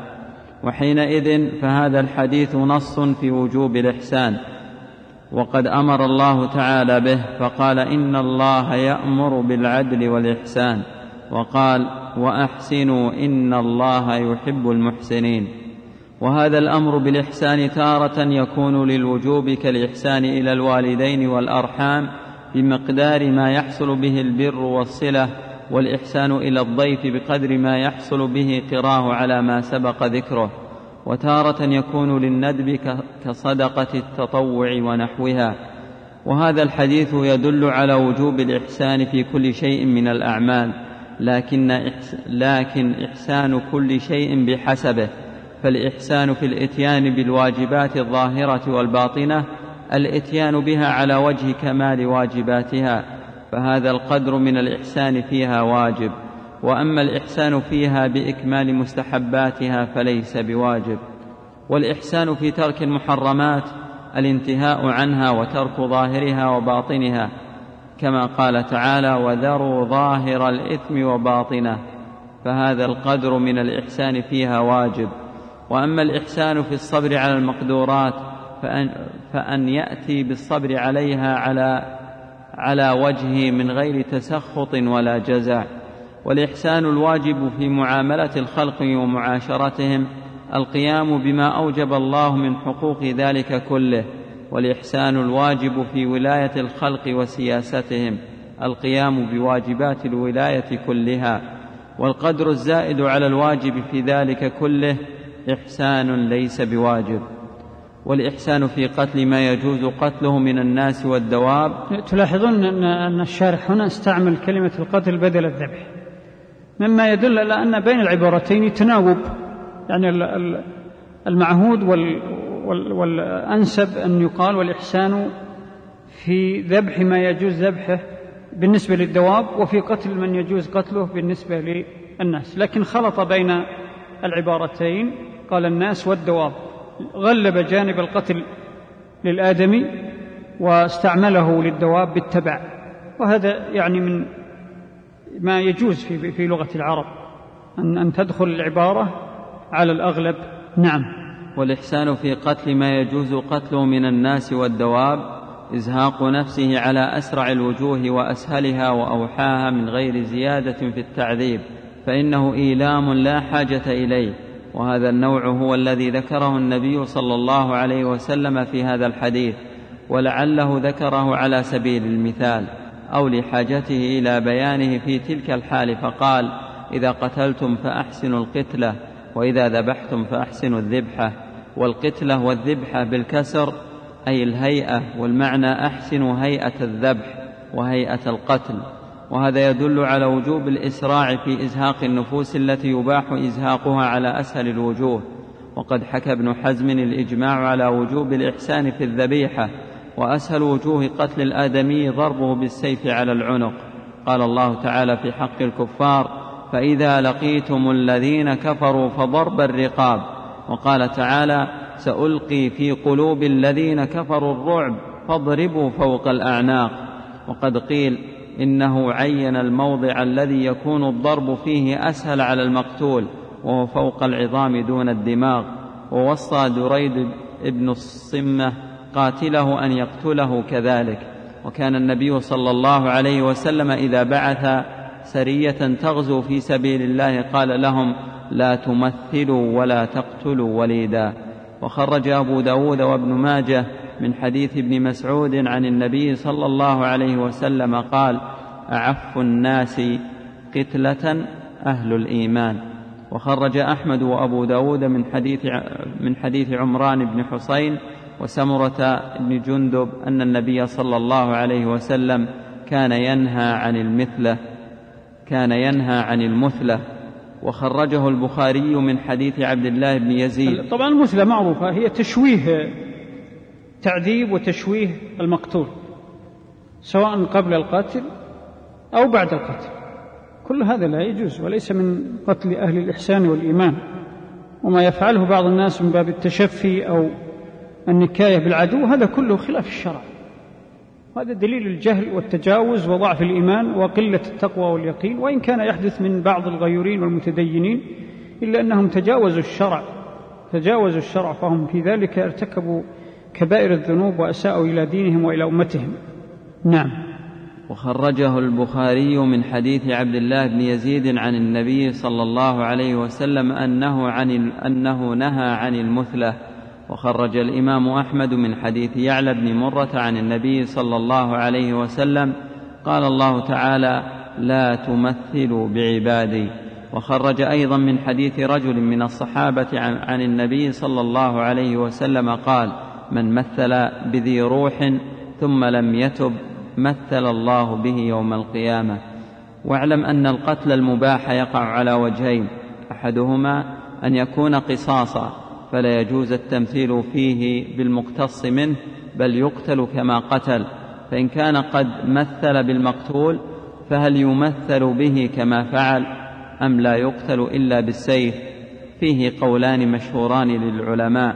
وحينئذ فهذا الحديث نص في وجوب الإحسان، وقد أمر الله تعالى به فقال إن الله يأمر بالعدل والإحسان، وقال وأحسنوا إن الله يحب المحسنين. وهذا الأمر بالإحسان تارة يكون للوجوب كالإحسان إلى الوالدين والأرحام بمقدار ما يحصل به البر والصلة، والإحسان إلى الضيف بقدر ما يحصل به قراه على ما سبق ذكره. وتارة يكون للندب كصدقة التطوع ونحوها. وهذا الحديث يدل على وجوب الإحسان في كل شيء من الأعمال، لكن إحسان كل شيء بحسبه، فالإحسان في الإتيان بالواجبات الظاهرة والباطنة الإتيان بها على وجه كمال واجباتها، فهذا القدر من الإحسان فيها واجب، وأما الإحسان فيها بإكمال مستحباتها فليس بواجب. والإحسان في ترك المحرمات الانتهاء عنها وترك ظاهرها وباطنها، كما قال تعالى وذروا ظاهر الإثم وباطنه، فهذا القدر من الإحسان فيها واجب. وأما الإحسان في الصبر على المقدورات فأن يأتي بالصبر عليها على وجهه من غير تسخط ولا جزع. والإحسان الواجب في معاملة الخلق ومعاشرتهم القيام بما أوجب الله من حقوق ذلك كله، والإحسان الواجب في ولاية الخلق وسياستهم القيام بواجبات الولاية كلها. والقدر الزائد على الواجب في ذلك كله إحسان ليس بواجب. والإحسان في قتل ما يجوز قتله من الناس والدواب. تلاحظون أن الشارح هنا استعمل كلمة القتل بدل الذبح، مما يدل على أن بين العبارتين تناوب، يعني المعهود والأنسب أن يقال والإحسان في ذبح ما يجوز ذبحه بالنسبة للدواب، وفي قتل من يجوز قتله بالنسبة للناس، لكن خلط بين العبارتين قال الناس والدواب، غلب جانب القتل للآدمي واستعمله للدواب بالتبع، وهذا يعني من ما يجوز في لغة العرب أن تدخل العبارة على الأغلب. نعم. والإحسان في قتل ما يجوز قتله من الناس والدواب إزهاق نفسه على أسرع الوجوه وأسهلها وأوحاها من غير زيادة في التعذيب، فإنه إيلام لا حاجة إليه. وهذا النوع هو الذي ذكره النبي صلى الله عليه وسلم في هذا الحديث، ولعله ذكره على سبيل المثال أو لحاجته إلى بيانه في تلك الحال، فقال إذا قتلتم فأحسنوا القتلة، وإذا ذبحتم فأحسنوا الذبحة. والقتلة والذبحة بالكسر أي الهيئة، والمعنى أحسنوا هيئة الذبح وهيئة القتل. وهذا يدل على وجوب الإسراع في إزهاق النفوس التي يباح إزهاقها على أسهل الوجوه. وقد حكى ابن حزم الإجماع على وجوب الإحسان في الذبيحة، وأسهل وجوه قتل الآدمي ضربه بالسيف على العنق. قال الله تعالى في حق الكفار فإذا لقيتم الذين كفروا فضرب الرقاب. وقال تعالى سألقي في قلوب الذين كفروا الرعب فاضربوا فوق الأعناق. وقد قيل إنه عين الموضع الذي يكون الضرب فيه أسهل على المقتول وهو فوق العظام دون الدماغ. ووصى دريد ابن الصمة قاتله أن يقتله كذلك. وكان النبي صلى الله عليه وسلم إذا بعث سرية تغزو في سبيل الله قال لهم: لا تمثلوا ولا تقتلوا وليدا. وخرج أبو داود وابن ماجه من حديث ابن مسعود عن النبي صلى الله عليه وسلم قال: أعف الناس قتلة أهل الإيمان. وخرج أحمد وأبو داود من حديث عمران بن حسين وسمرة بن جندب أن النبي صلى الله عليه وسلم كان ينهى عن المثلة. وخرجه البخاري من حديث عبد الله بن يزيد. طبعا المثلة معروفة، هي تشويه، تعذيب وتشويه المقتول سواء قبل القتل أو بعد القتل، كل هذا لا يجوز وليس من قتل أهل الإحسان والإيمان. وما يفعله بعض الناس من باب التشفي أو النكاية بالعدو هذا كله خلاف الشرع، هذا دليل الجهل والتجاوز وضعف الإيمان وقلة التقوى واليقين. وإن كان يحدث من بعض الغيورين والمتدينين إلا أنهم تجاوزوا الشرع فهم في ذلك ارتكبوا كبائر الذنوب وأساءوا إلى دينهم وإلى أمتهم. نعم. وخرجه البخاري من حديث عبد الله بن يزيد عن النبي صلى الله عليه وسلم أنه نهى عن المثلة. وخرج الإمام أحمد من حديث يعلى بن مرة عن النبي صلى الله عليه وسلم قال الله تعالى: لا تمثلوا بعبادي. وخرج أيضا من حديث رجل من الصحابة عن النبي صلى الله عليه وسلم قال: من مثل بذي روح ثم لم يتب مثل الله به يوم القيامة. واعلم أن القتل المباح يقع على وجهين: أحدهما أن يكون قصاصا فلا يجوز التمثيل فيه بالمقتص منه بل يقتل كما قتل، فإن كان قد مثل بالمقتول فهل يمثل به كما فعل أم لا يقتل إلا بالسيف؟ فيه قولان مشهوران للعلماء: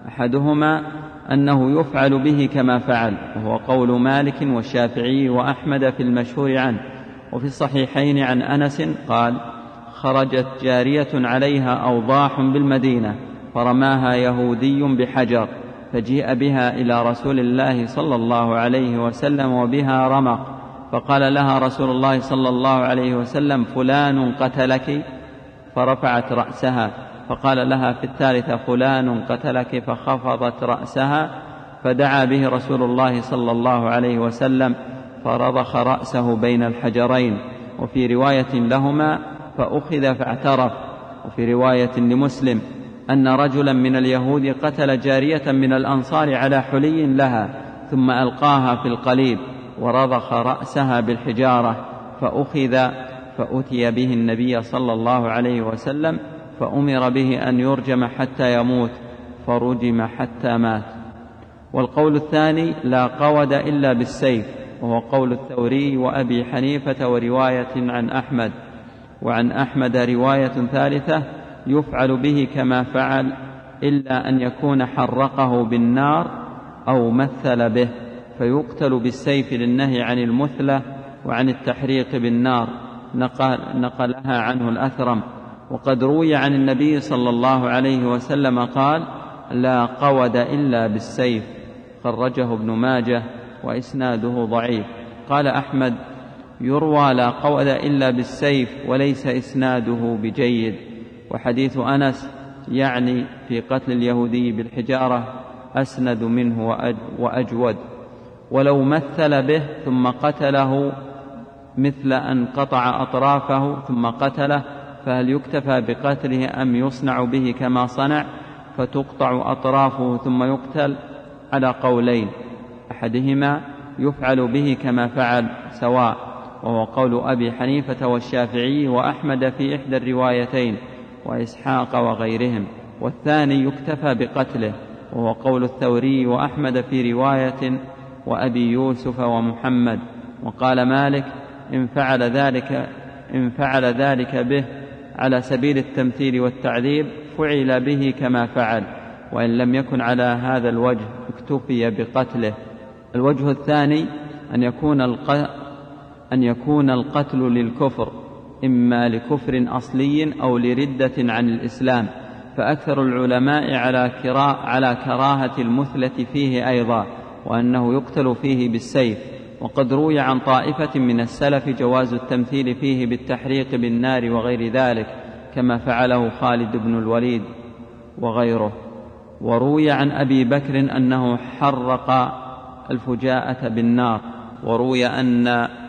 أحدهما أنه يفعل به كما فعل وهو قول مالك والشافعي وأحمد في المشهور عنه. وفي الصحيحين عن أنس قال: خرجت جارية عليها أوضاح بالمدينة فرماها يهودي بحجر فجيء بها إلى رسول الله صلى الله عليه وسلم وبها رمق، فقال لها رسول الله صلى الله عليه وسلم: فلان قتلك؟ فرفعت رأسها، فقال لها في الثالثة: فلان قتلك؟ فخفضت رأسها، فدعا به رسول الله صلى الله عليه وسلم فرضخ رأسه بين الحجرين. وفي رواية لهما: فأخذ فاعترف. وفي رواية لمسلم أن رجلا من اليهود قتل جارية من الأنصار على حلي لها ثم ألقاها في القليب ورضخ رأسها بالحجارة، فأخذ فأتي به النبي صلى الله عليه وسلم فأمر به أن يرجم حتى يموت، فرجم حتى مات. والقول الثاني: لا قود إلا بالسيف، وهو قول الثوري وأبي حنيفة ورواية عن أحمد. وعن أحمد رواية ثالثة: يفعل به كما فعل إلا أن يكون حرقه بالنار أو مثل به، فيقتل بالسيف للنهي عن المثلة وعن التحريق بالنار، نقلها عنه الأثرم. وقد روي عن النبي صلى الله عليه وسلم قال: لا قود إلا بالسيف. خرجه ابن ماجه وإسناده ضعيف. قال أحمد: يروى لا قود إلا بالسيف وليس إسناده بجيد. وحديث أنس يعني في قتل اليهودي بالحجارة أسند منه وأجود. ولو مثل به ثم قتله مثل أن قطع أطرافه ثم قتله، فهل يكتفى بقتله أم يصنع به كما صنع فتقطع أطرافه ثم يقتل؟ على قولين: أحدهما يفعل به كما فعل سواء، وهو قول أبي حنيفة والشافعي وأحمد في إحدى الروايتين وإسحاق وغيرهم، والثاني يكتفى بقتله، وهو قول الثوري وأحمد في رواية وأبي يوسف ومحمد. وقال مالك: إن فعل ذلك به على سبيل التمثيل والتعذيب فعل به كما فعل، وإن لم يكن على هذا الوجه اكتفي بقتله. الوجه الثاني أن يكون القتل للكفر، إما لكفر أصلي أو لردة عن الإسلام، فأكثر العلماء على كراهة المثلة فيه أيضا، وأنه يقتل فيه بالسيف. وقد روي عن طائفة من السلف جواز التمثيل فيه بالتحريق بالنار وغير ذلك، كما فعله خالد بن الوليد وغيره. وروي عن أبي بكر أنه حرق الفجاءة بالنار. وروي أن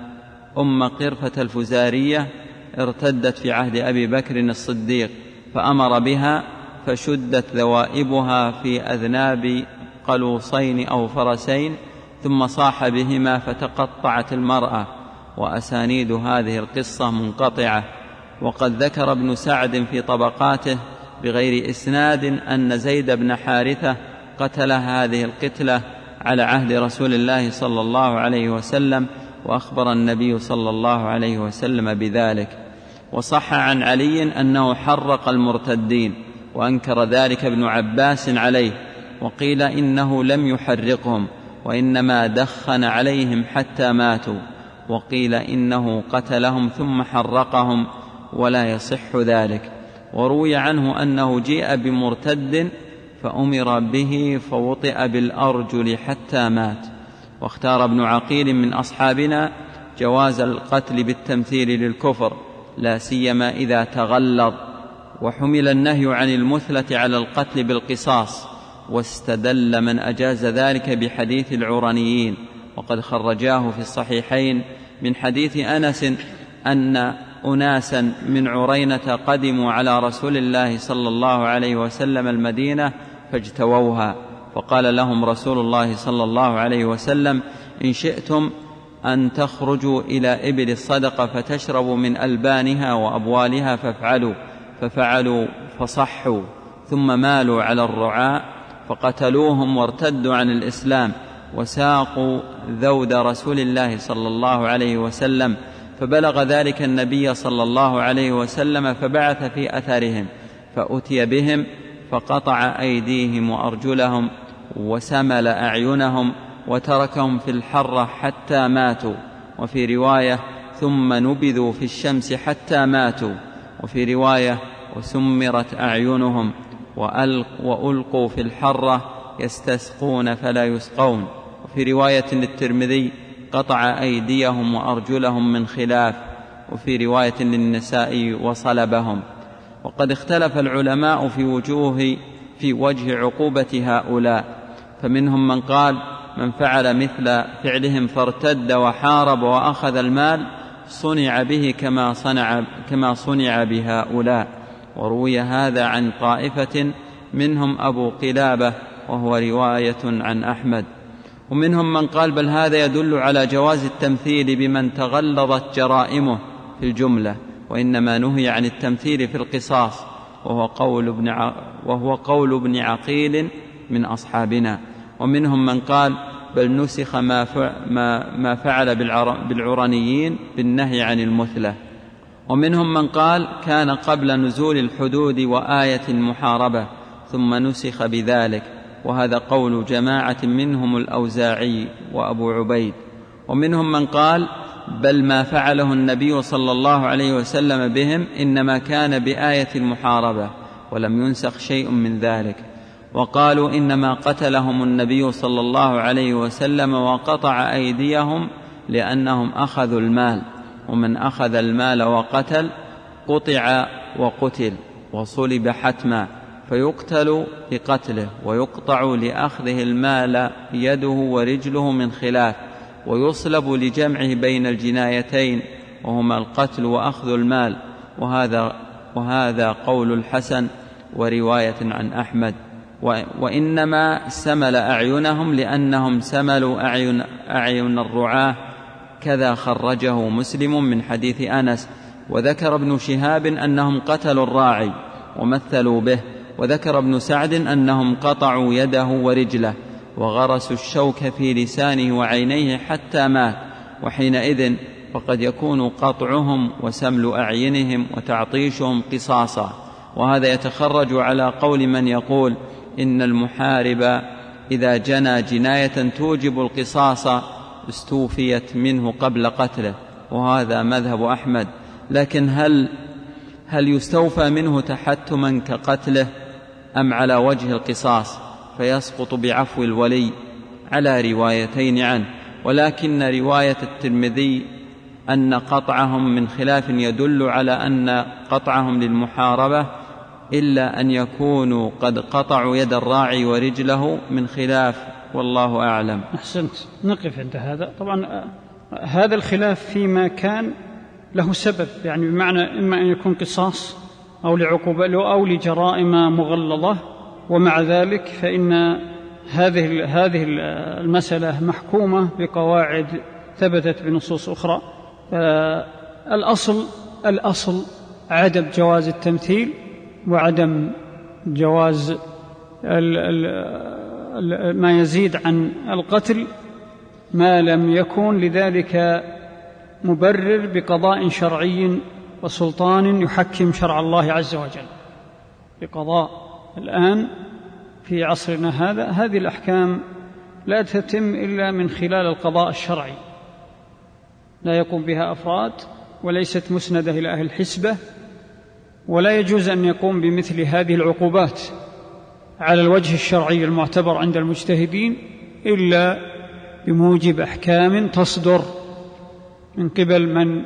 أم قرفة الفزارية ارتدت في عهد أبي بكر الصديق، فأمر بها فشدت ذوائبها في أذناب قلوصين أو فرسين، ثم صاح بهما فتقطعت المرأة. وأسانيد هذه القصة منقطعة. وقد ذكر ابن سعد في طبقاته بغير إسناد أن زيد بن حارثة قتل هذه القتلة على عهد رسول الله صلى الله عليه وسلم، وأخبر النبي صلى الله عليه وسلم بذلك. وصح عن علي أنه حرق المرتدين، وأنكر ذلك ابن عباس عليه، وقيل إنه لم يحرقهم وإنما دخن عليهم حتى ماتوا، وقيل إنه قتلهم ثم حرقهم، ولا يصح ذلك. وروي عنه أنه جيء بمرتد فأمر به فوطئ بالأرجل حتى مات. واختار ابن عقيل من أصحابنا جواز القتل بالتمثيل للكفر، لا سيما إذا تغلظ، وحمل النهي عن المثلة على القتل بالقصاص، واستدل من أجاز ذلك بحديث العرنيين، وقد خرجاه في الصحيحين من حديث أنس أن أناسا من عرينة قدموا على رسول الله صلى الله عليه وسلم المدينة فاجتووها، فقال لهم رسول الله صلى الله عليه وسلم: إن شئتم أن تخرجوا إلى إبل الصدقة فتشربوا من ألبانها وأبوالها ففعلوا فصحوا، ثم مالوا على الرعاء فقتلوهم وارتدوا عن الإسلام، وساقوا ذود رسول الله صلى الله عليه وسلم، فبلغ ذلك النبي صلى الله عليه وسلم، فبعث في أثرهم فأتي بهم فقطع أيديهم وأرجلهم وسمل أعينهم وتركهم في الحرة حتى ماتوا. وفي رواية: ثم نبذوا في الشمس حتى ماتوا. وفي رواية: وسمرت أعينهم وألقوا في الحرة يستسقون فلا يسقون. وفي رواية للترمذي: قطع أيديهم وأرجلهم من خلاف. وفي رواية للنسائي: وصلبهم. وقد اختلف العلماء في وجه عقوبة هؤلاء، فمنهم من قال: من فعل مثل فعلهم فارتد وحارب وأخذ المال صنع به كما صنع بهؤلاء. وروي هذا عن طائفة منهم أبو قلابة، وهو رواية عن أحمد. ومنهم من قال: بل هذا يدل على جواز التمثيل بمن تغلظت جرائمه في الجملة، وإنما نهي عن التمثيل في القصاص، وهو قول ابن عقيل من أصحابنا. ومنهم من قال: بل نسخ ما فعل بالعرنيين بالنهي عن المثلة. ومنهم من قال: كان قبل نزول الحدود وآية المحاربة ثم نسخ بذلك، وهذا قول جماعة منهم الأوزاعي وأبو عبيد. ومنهم من قال: بل ما فعله النبي صلى الله عليه وسلم بهم إنما كان بآية المحاربة ولم ينسخ شيء من ذلك. وقالوا: إنما قتلهم النبي صلى الله عليه وسلم وقطع أيديهم لأنهم أخذوا المال، ومن أخذ المال وقتل قطع وقتل وصلب حتما، فيقتل لقتله ويقطع لأخذه المال يده ورجله من خلاف، ويصلب لجمعه بين الجنايتين وهما القتل وأخذ المال. وهذا قول الحسن ورواية عن أحمد. وإنما سمل أعينهم لأنهم سملوا أعين الرعاة، كذا خرجه مسلم من حديث أنس. وذكر ابن شهاب أنهم قتلوا الراعي ومثلوا به. وذكر ابن سعد أنهم قطعوا يده ورجله وغرسوا الشوك في لسانه وعينيه حتى مات، وحينئذ فقد يكون قطعهم وسمل أعينهم وتعطيشهم قصاصا. وهذا يتخرج على قول من يقول إن المحارب إذا جنى جناية توجب القصاص استوفيت منه قبل قتله، وهذا مذهب أحمد. لكن هل يستوفى منه تحتما كقتله أم على وجه القصاص فيسقط بعفو الولي؟ على روايتين عنه، ولكن رواية الترمذي أن قطعهم من خلاف يدل على أن قطعهم للمحاربة إلا أن يكونوا قد قطعوا يد الراعي ورجله من خلاف، والله أعلم. أحسنت، نقف عند هذا. طبعا هذا الخلاف فيما كان له سبب، يعني بمعنى إما أن يكون قصاص أو لعقوبة أو لجرائم مغلظة، ومع ذلك فإن هذه المسألة محكومة بقواعد ثبتت بنصوص أخرى. الأصل عدم جواز التمثيل وعدم جواز ما يزيد عن القتل ما لم يكن لذلك مبرر بقضاء شرعي وسلطان يحكم شرع الله عز وجل. بقضاء الآن في عصرنا هذه الأحكام لا تتم إلا من خلال القضاء الشرعي، لا يقوم بها أفراد، وليست مسندة إلى أهل الحسبة، ولا يجوز أن يقوم بمثل هذه العقوبات على الوجه الشرعي المعتبر عند المجتهدين إلا بموجب أحكام تصدر من قبل من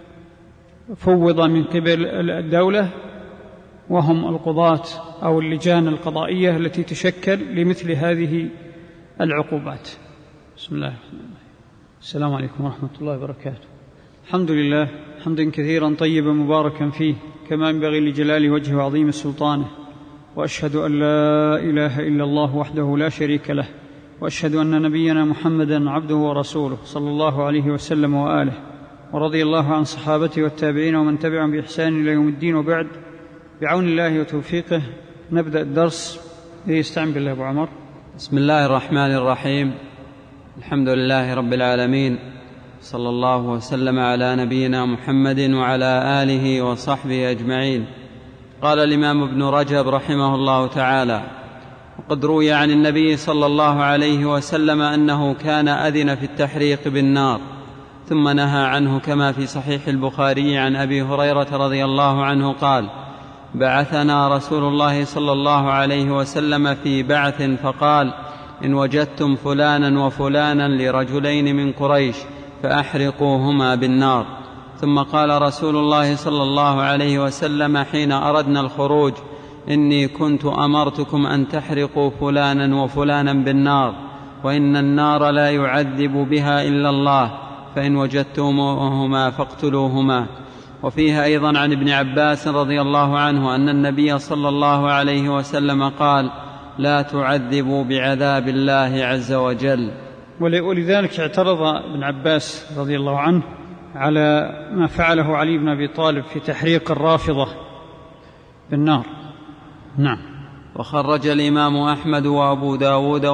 فوض من قبل الدولة، وهم القضاة أو اللجان القضائية التي تشكل لمثل هذه العقوبات. بسم الله الرحمن الرحيم. السلام عليكم ورحمة الله وبركاته. الحمد لله حمدا كثيرا طيبا مباركا فيه كما ينبغي لجلال وجهه وعظيم سلطانه، وأشهد أن لا إله إلا الله وحده لا شريك له، وأشهد أن نبينا محمدا عبده ورسوله صلى الله عليه وسلم وآله، ورضي الله عن صحابته والتابعين ومن تبعهم بإحسان إلى يوم الدين. وبعد، بعون الله وتوفيقه نبدأ الدرس. يستعن بالله أبو عمر. بسم الله الرحمن الرحيم. الحمد لله رب العالمين، صلى الله وسلم على نبينا محمد وعلى آله وصحبه أجمعين. قال الإمام ابن رجب رحمه الله تعالى: وقد روي عن النبي صلى الله عليه وسلم أنه كان أذن في التحريق بالنار ثم نهى عنه، كما في صحيح البخاري عن أبي هريرة رضي الله عنه قال: بعثنا رسول الله صلى الله عليه وسلم في بعث فقال: إن وجدتم فلانا وفلانا لرجلين من قريش فأحرقوهما بالنار. ثم قال رسول الله صلى الله عليه وسلم حين أردنا الخروج: إني كنت أمرتكم أن تحرقوا فلانا وفلانا بالنار، وإن النار لا يعذب بها إلا الله، فإن وجدتموهما فاقتلوهما. وفيها أيضا عن ابن عباس رضي الله عنه أن النبي صلى الله عليه وسلم قال: لا تعذبوا بعذاب الله عز وجل. ولذلك اعترض ابن عباس رضي الله عنه على ما فعله علي بن أبي طالب في تحريق الرافضة بالنار. نعم. وخرج الإمام أحمد وأبو داود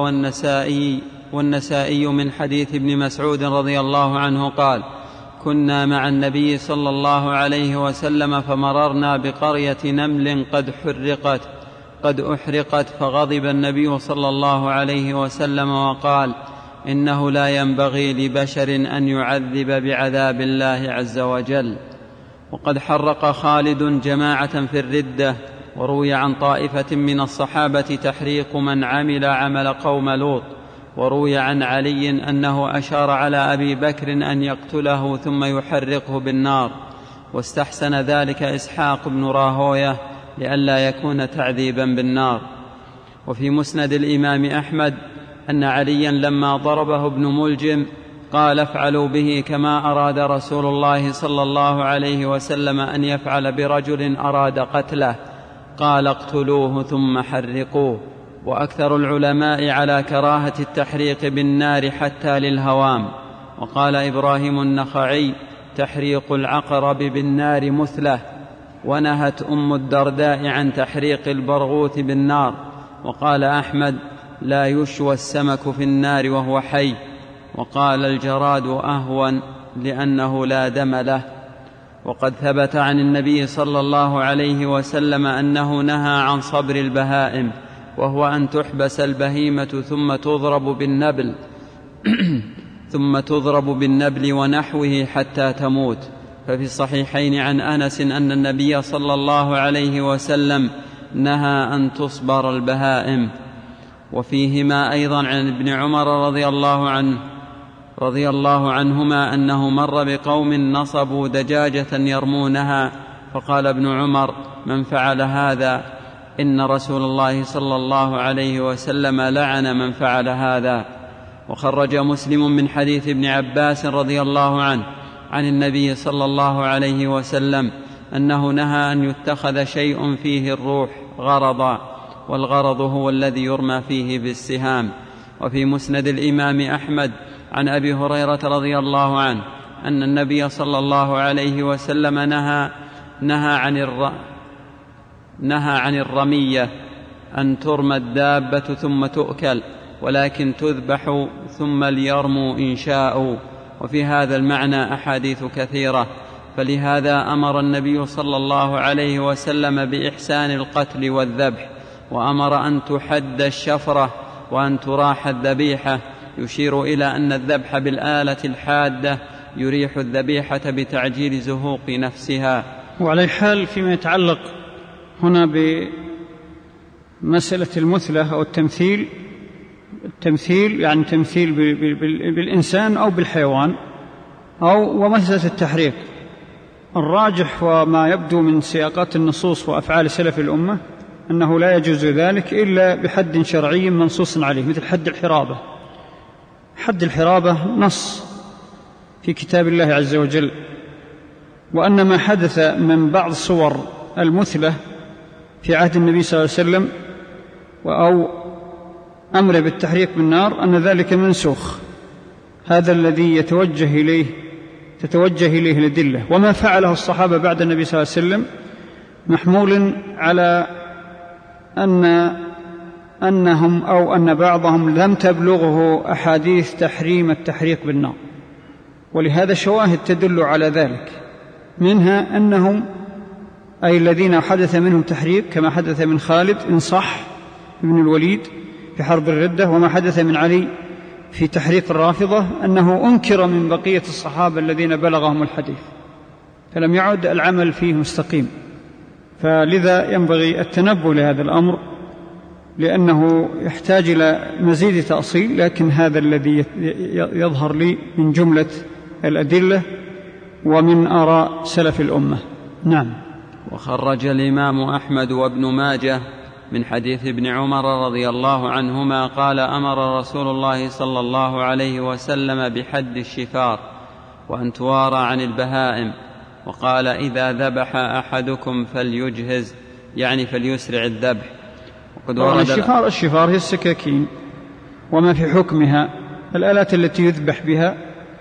والنسائي من حديث ابن مسعود رضي الله عنه قال: كنا مع النبي صلى الله عليه وسلم فمررنا بقرية نمل قد أحرقت، فغضب النبي صلى الله عليه وسلم وقال: إنه لا ينبغي لبشر أن يعذب بعذاب الله عز وجل. وقد حرق خالد جماعة في الردة. وروي عن طائفة من الصحابة تحريق من عمل عمل قوم لوط. وروي عن علي أنه أشار على أبي بكر أن يقتله ثم يحرقه بالنار، واستحسن ذلك إسحاق بن راهويه لئلا يكون تعذيبا بالنار. وفي مسند الإمام أحمد أن عليا لما ضربه ابن ملجم قال: افعلوا به كما أراد رسول الله صلى الله عليه وسلم أن يفعل برجل أراد قتله، قال: اقتلوه ثم حرقوه. وأكثر العلماء على كراهة التحريق بالنار حتى للهوام. وقال إبراهيم النخعي: تحريق العقرب بالنار مثله. ونهت أم الدرداء عن تحريق البرغوث بالنار. وقال أحمد: لا يشوى السمك في النار وهو حي. وقال الجراد: أهون لأنه لا دم له. وقد ثبت عن النبي صلى الله عليه وسلم أنه نهى عن صبر البهائم وهو أن تحبس البهيمة ثم تضرب بالنبل ونحوه حتى تموت. ففي الصحيحين عن أنس أن النبي صلى الله عليه وسلم نهى أن تصبر البهائم. وفيهما أيضا عن ابن عمر رضي الله عنهما أنه مر بقوم نصبوا دجاجة يرمونها، فقال ابن عمر: من فعل هذا؟ إن رسول الله صلى الله عليه وسلم لعن من فعل هذا. وخرج مسلم من حديث ابن عباس رضي الله عنه عن النبي صلى الله عليه وسلم أنه نهى أن يتخذ شيء فيه الروح غرضا، والغرض هو الذي يرمى فيه بالسهام. وفي مسند الإمام أحمد عن أبي هريرة رضي الله عنه أن النبي صلى الله عليه وسلم نهى عن الرمية، أن ترمى الدابة ثم تؤكل، ولكن تذبح ثم ليرموا إن شاءوا. وفي هذا المعنى أحاديث كثيرة، فلهذا أمر النبي صلى الله عليه وسلم بإحسان القتل والذبح، وأمر أن تحد الشفرة وأن تراح الذبيحة، يشير إلى أن الذبح بالآلة الحادة يريح الذبيحة بتعجيل زهوق نفسها. وعلى حال فيما يتعلق هنا بمسألة المثلة أو التمثيل يعني تمثيل بالإنسان أو بالحيوان ومسألة التحريق، الراجح وما يبدو من سياقات النصوص وأفعال سلف الأمة أنه لا يجوز ذلك إلا بحد شرعي منصوص عليه، مثل حد الحرابة. حد الحرابة نص في كتاب الله عز وجل، وأن ما حدث من بعض صور المثلة في عهد النبي صلى الله عليه وسلم أو أمر بالتحريق بالنار أن ذلك منسوخ. هذا الذي تتوجه إليه الأدلة. وما فعله الصحابة بعد النبي صلى الله عليه وسلم محمول على أنهم أو أن بعضهم لم تبلغه أحاديث تحريم التحريق بالنار، ولهذا شواهد تدل على ذلك، منها أنهم أي الذين حدث منهم تحريق كما حدث من خالد إن صح بن الوليد في حرب الردة، وما حدث من علي في تحريق الرافضة أنه أنكر من بقية الصحابة الذين بلغهم الحديث، فلم يعد العمل فيه مستقيم. فلذا ينبغي التنبه لهذا الأمر، لأنه يحتاج إلى مزيد تأصيل، لكن هذا الذي يظهر لي من جملة الأدلة ومن آراء سلف الأمة. نعم. وخرج الإمام أحمد وابن ماجه من حديث ابن عمر رضي الله عنهما قال: أمر رسول الله صلى الله عليه وسلم بحد الشفار وأن توارى عن البهائم، وقال: إذا ذبح أحدكم فليجهز، يعني فليسرع الذبح. الشفار هي السكاكين وما في حكمها، الآلات التي يذبح بها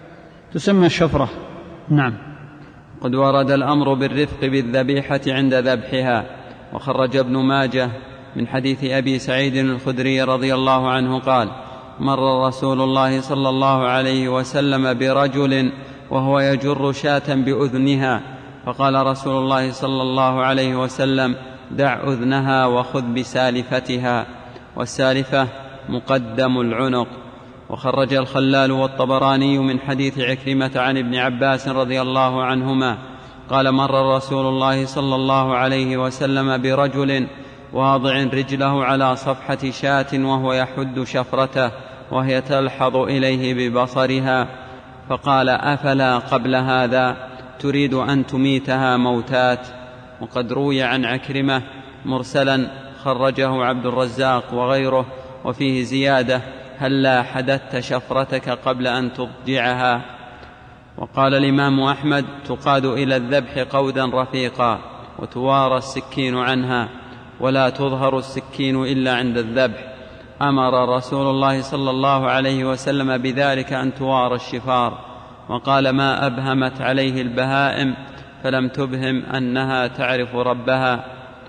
تسمى شفرة. نعم. قد ورد الأمر بالرفق بالذبيحة عند ذبحها. وخرج ابن ماجه من حديث أبي سعيد الخدري رضي الله عنه قال: مر رسول الله صلى الله عليه وسلم برجل وهو يجر شاة بأذنها، فقال رسول الله صلى الله عليه وسلم: دع أذنها وخذ بسالفتها، والسالفة مقدم العنق. وخرج الخلال والطبراني من حديث عكرمة عن ابن عباس رضي الله عنهما قال: مر رسول الله صلى الله عليه وسلم برجل واضع رجله على صفحة شاة وهو يحد شفرته وهي تلحظ إليه ببصرها، فقال: أفلا قبل هذا تريد أن تميتها موتات؟ وقد روي عن عكرمة مرسلا خرجه عبد الرزاق وغيره، وفيه زيادة: هلا حدثت شفرتك قبل أن تضجعها. وقال الإمام أحمد: تقاد إلى الذبح قودا رفيقا، وتوارى السكين عنها، ولا تظهر السكين إلا عند الذبح. أمر رسول الله صلى الله عليه وسلم بذلك أن توارى الشفار، وقال: ما أبهمت عليه البهائم فلم تبهم أنها تعرف ربها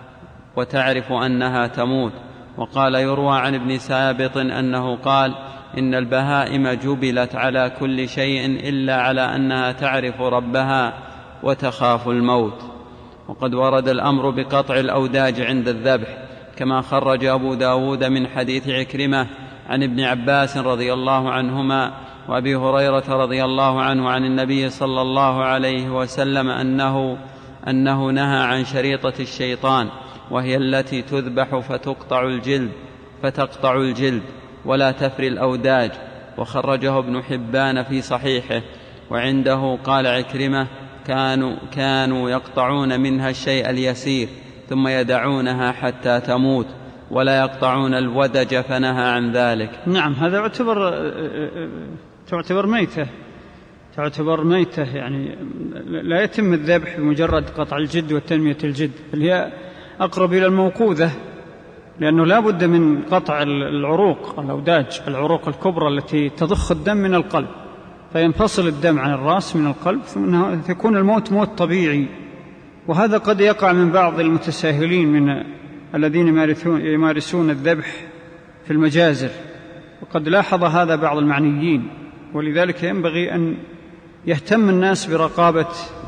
وتعرف أنها تموت. وقال: يروى عن ابن سابط أنه قال: إن البهائم جبلت على كل شيء إلا على أنها تعرف ربها وتخاف الموت. وقد ورد الأمر بقطع الأوداج عند الذبح، كما خرج أبو داود من حديث عكرمة عن ابن عباس رضي الله عنهما وأبي هريرة رضي الله عنه عن النبي صلى الله عليه وسلم أنه نهى عن شريطة الشيطان، وهي التي تذبح فتقطع الجلد ولا تفري الأوداج. وخرجه ابن حبان في صحيحه. وعنده قال عكرمة: كانوا يقطعون منها الشيء اليسير ثم يدعونها حتى تموت ولا يقطعون الودج، فنهى عن ذلك. نعم، هذا تعتبر ميتة، يعني لا يتم الذبح بمجرد قطع الجلد وتنمية الجلد، بل هي أقرب إلى الموقوذة، لأنه لا بد من قطع العروق، الأوداج، العروق الكبرى التي تضخ الدم من القلب، فينفصل الدم عن الرأس من القلب، ثم يكون الموت موت طبيعي. وهذا قد يقع من بعض المتساهلين من الذين يمارسون الذبح في المجازر، وقد لاحظ هذا بعض المعنيين. ولذلك ينبغي أن يهتم الناس برقابة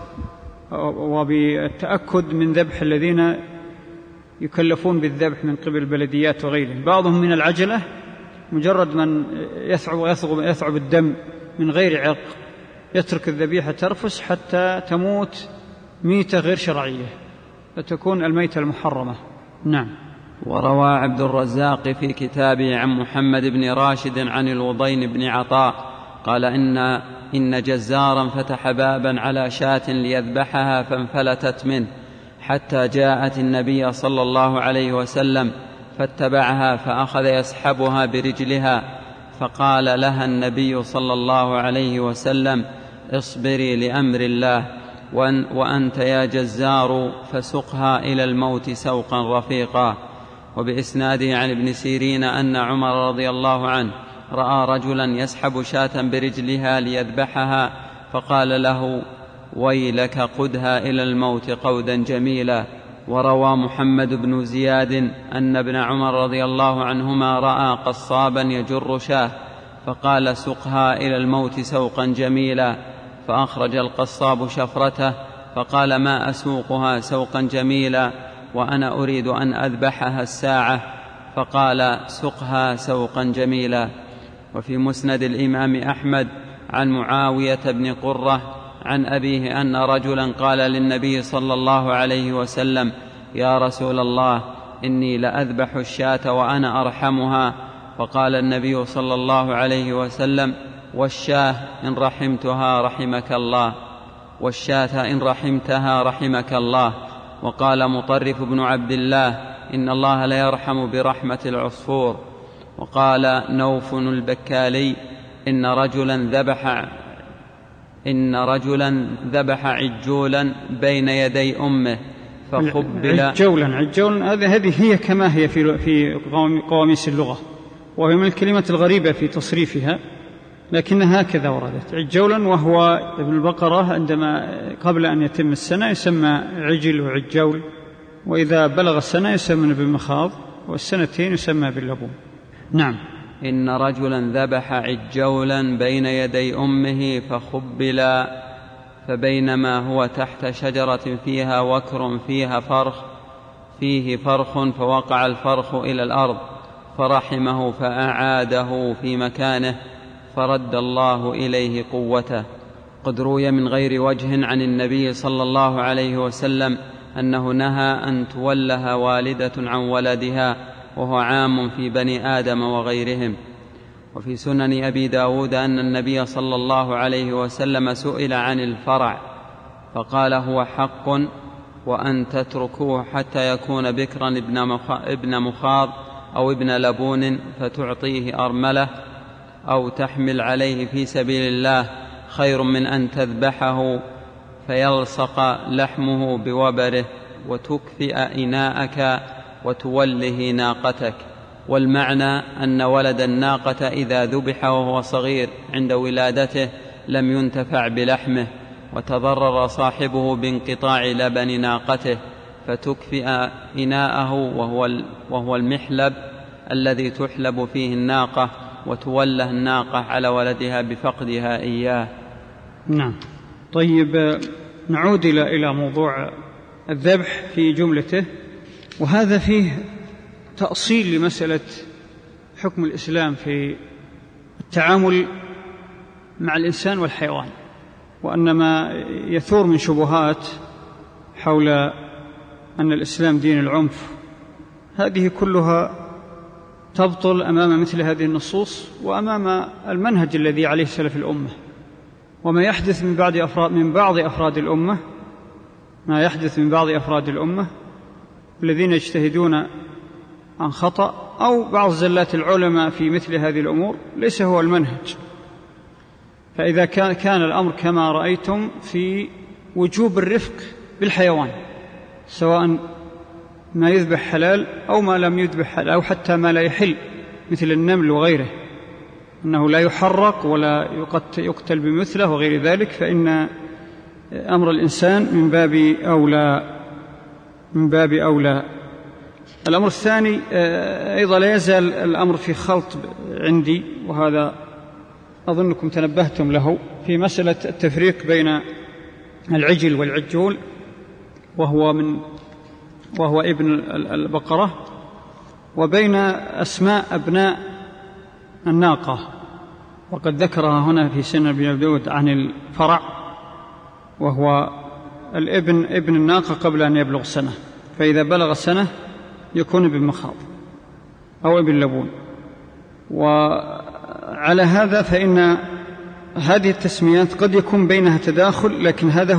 وبالتأكد من ذبح الذين يكلفون بالذبح من قبل البلديات وغيرهم. بعضهم من العجلة، مجرد من يثعب الدم من غير عرق يترك الذبيحة ترفس حتى تموت ميتة غير شرعية، فتكون الميتة المحرمة. نعم. وروى عبد الرزاق في كتابه عن محمد بن راشد عن الوضين بن عطاء قال إن جزارا فتح بابا على شاة ليذبحها فانفلتت منه حتى جاءت النبي صلى الله عليه وسلم فاتبعها فأخذ يسحبها برجلها، فقال لها النبي صلى الله عليه وسلم: اصبري لأمر الله، وأنت يا جزار فسقها إلى الموت سوقا رفيقا. وبإسناده عن ابن سيرين أن عمر رضي الله عنه رأى رجلا يسحب شاة برجلها ليذبحها، فقال له: ويلك قدها إلى الموت قودا جميلا. وروى محمد بن زياد أن ابن عمر رضي الله عنهما رأى قصابا يجر شاه، فقال: سقها إلى الموت سوقا جميلا. فأخرج القصاب شفرته فقال: ما أسوقها سوقا جميلا وأنا أريد أن أذبحها الساعة. فقال: سقها سوقا جميلا. وفي مسند الإمام أحمد عن معاوية بن قرة عن أبيه أن رجلا قال للنبي صلى الله عليه وسلم: يا رسول الله، إني لأذبح الشاة وأنا أرحمها. فقال النبي صلى الله عليه وسلم: والشاة إن رحمتها رحمك الله، والشاة إن رحمتها رحمك الله. وقال مطرف بن عبد الله: إن الله لا يرحم برحمة العصفور. وقال نوف البكالي: إن رجلا ذبح عجولا بين يدي أمه فقبل. عجولا هذه هي كما هي في قواميس اللغة، وهي من الكلمات الغريبة في تصريفها، لكنها هكذا وردت عجولا. وهو ابن البقرة عندما قبل أن يتم السنة يسمى عجل وعجول، وإذا بلغ السنة يسمى بالمخاض، والسنتين يسمى باللبون. نعم. إن رجلا ذبح عجولا بين يدي أمه فخبلا، فبينما هو تحت شجرة فيها وكر فيه فرخ فوقع الفرخ إلى الأرض فرحمه فأعاده في مكانه فرد الله إليه قوته. قد روي من غير وجه عن النبي صلى الله عليه وسلم أنه نهى أن تولها والدة عن ولدها، وهو عام في بني آدم وغيرهم. وفي سنن أبي داود أن النبي صلى الله عليه وسلم سئل عن الفرع فقال: هو حق، وأن تتركوه حتى يكون بكرا ابن مخاض أو ابن لبون فتعطيه أرملة أو تحمل عليه في سبيل الله خير من أن تذبحه فيلصق لحمه بوبره وتكفئ إناءك وتوله ناقتك. والمعنى أن ولد الناقة إذا ذبح وهو صغير عند ولادته لم ينتفع بلحمه، وتضرر صاحبه بانقطاع لبن ناقته، فتكفئ إناءه وهو المحلب الذي تحلب فيه الناقة، وتوله الناقة على ولدها بفقدها إياه. نعم. طيب، نعود إلى موضوع الذبح في جملته، وهذا فيه تأصيل لمسألة حكم الإسلام في التعامل مع الإنسان والحيوان، وأن ما يثور من شبهات حول أن الإسلام دين العنف هذه كلها تبطل أمام مثل هذه النصوص وأمام المنهج الذي عليه سلف الأمة. وما يحدث من بعض أفراد الأمة، ما يحدث من بعض أفراد الأمة الذين يجتهدون عن خطأ أو بعض زلات العلماء في مثل هذه الأمور ليس هو المنهج. فإذا كان الأمر كما رأيتم في وجوب الرفق بالحيوان، سواء ما يذبح حلال أو ما لم يذبح حلال، أو حتى ما لا يحل مثل النمل وغيره، أنه لا يحرق ولا يقتل بمثله وغير ذلك، فإن أمر الإنسان من باب أولى. الأمر الثاني أيضا لا يزال الأمر في خلط عندي، وهذا أظنكم تنبهتم له، في مسألة التفريق بين العجل والعجول، وهو ابن البقرة، وبين أسماء أبناء الناقة. وقد ذكرها هنا في سنن ابن داود عن الفرع، وهو ابن الناقة قبل أن يبلغ سنة، فإذا بلغ سنة يكون ابن مخاض أو ابن لبون. وعلى هذا فإن هذه التسميات قد يكون بينها تداخل، لكن هذا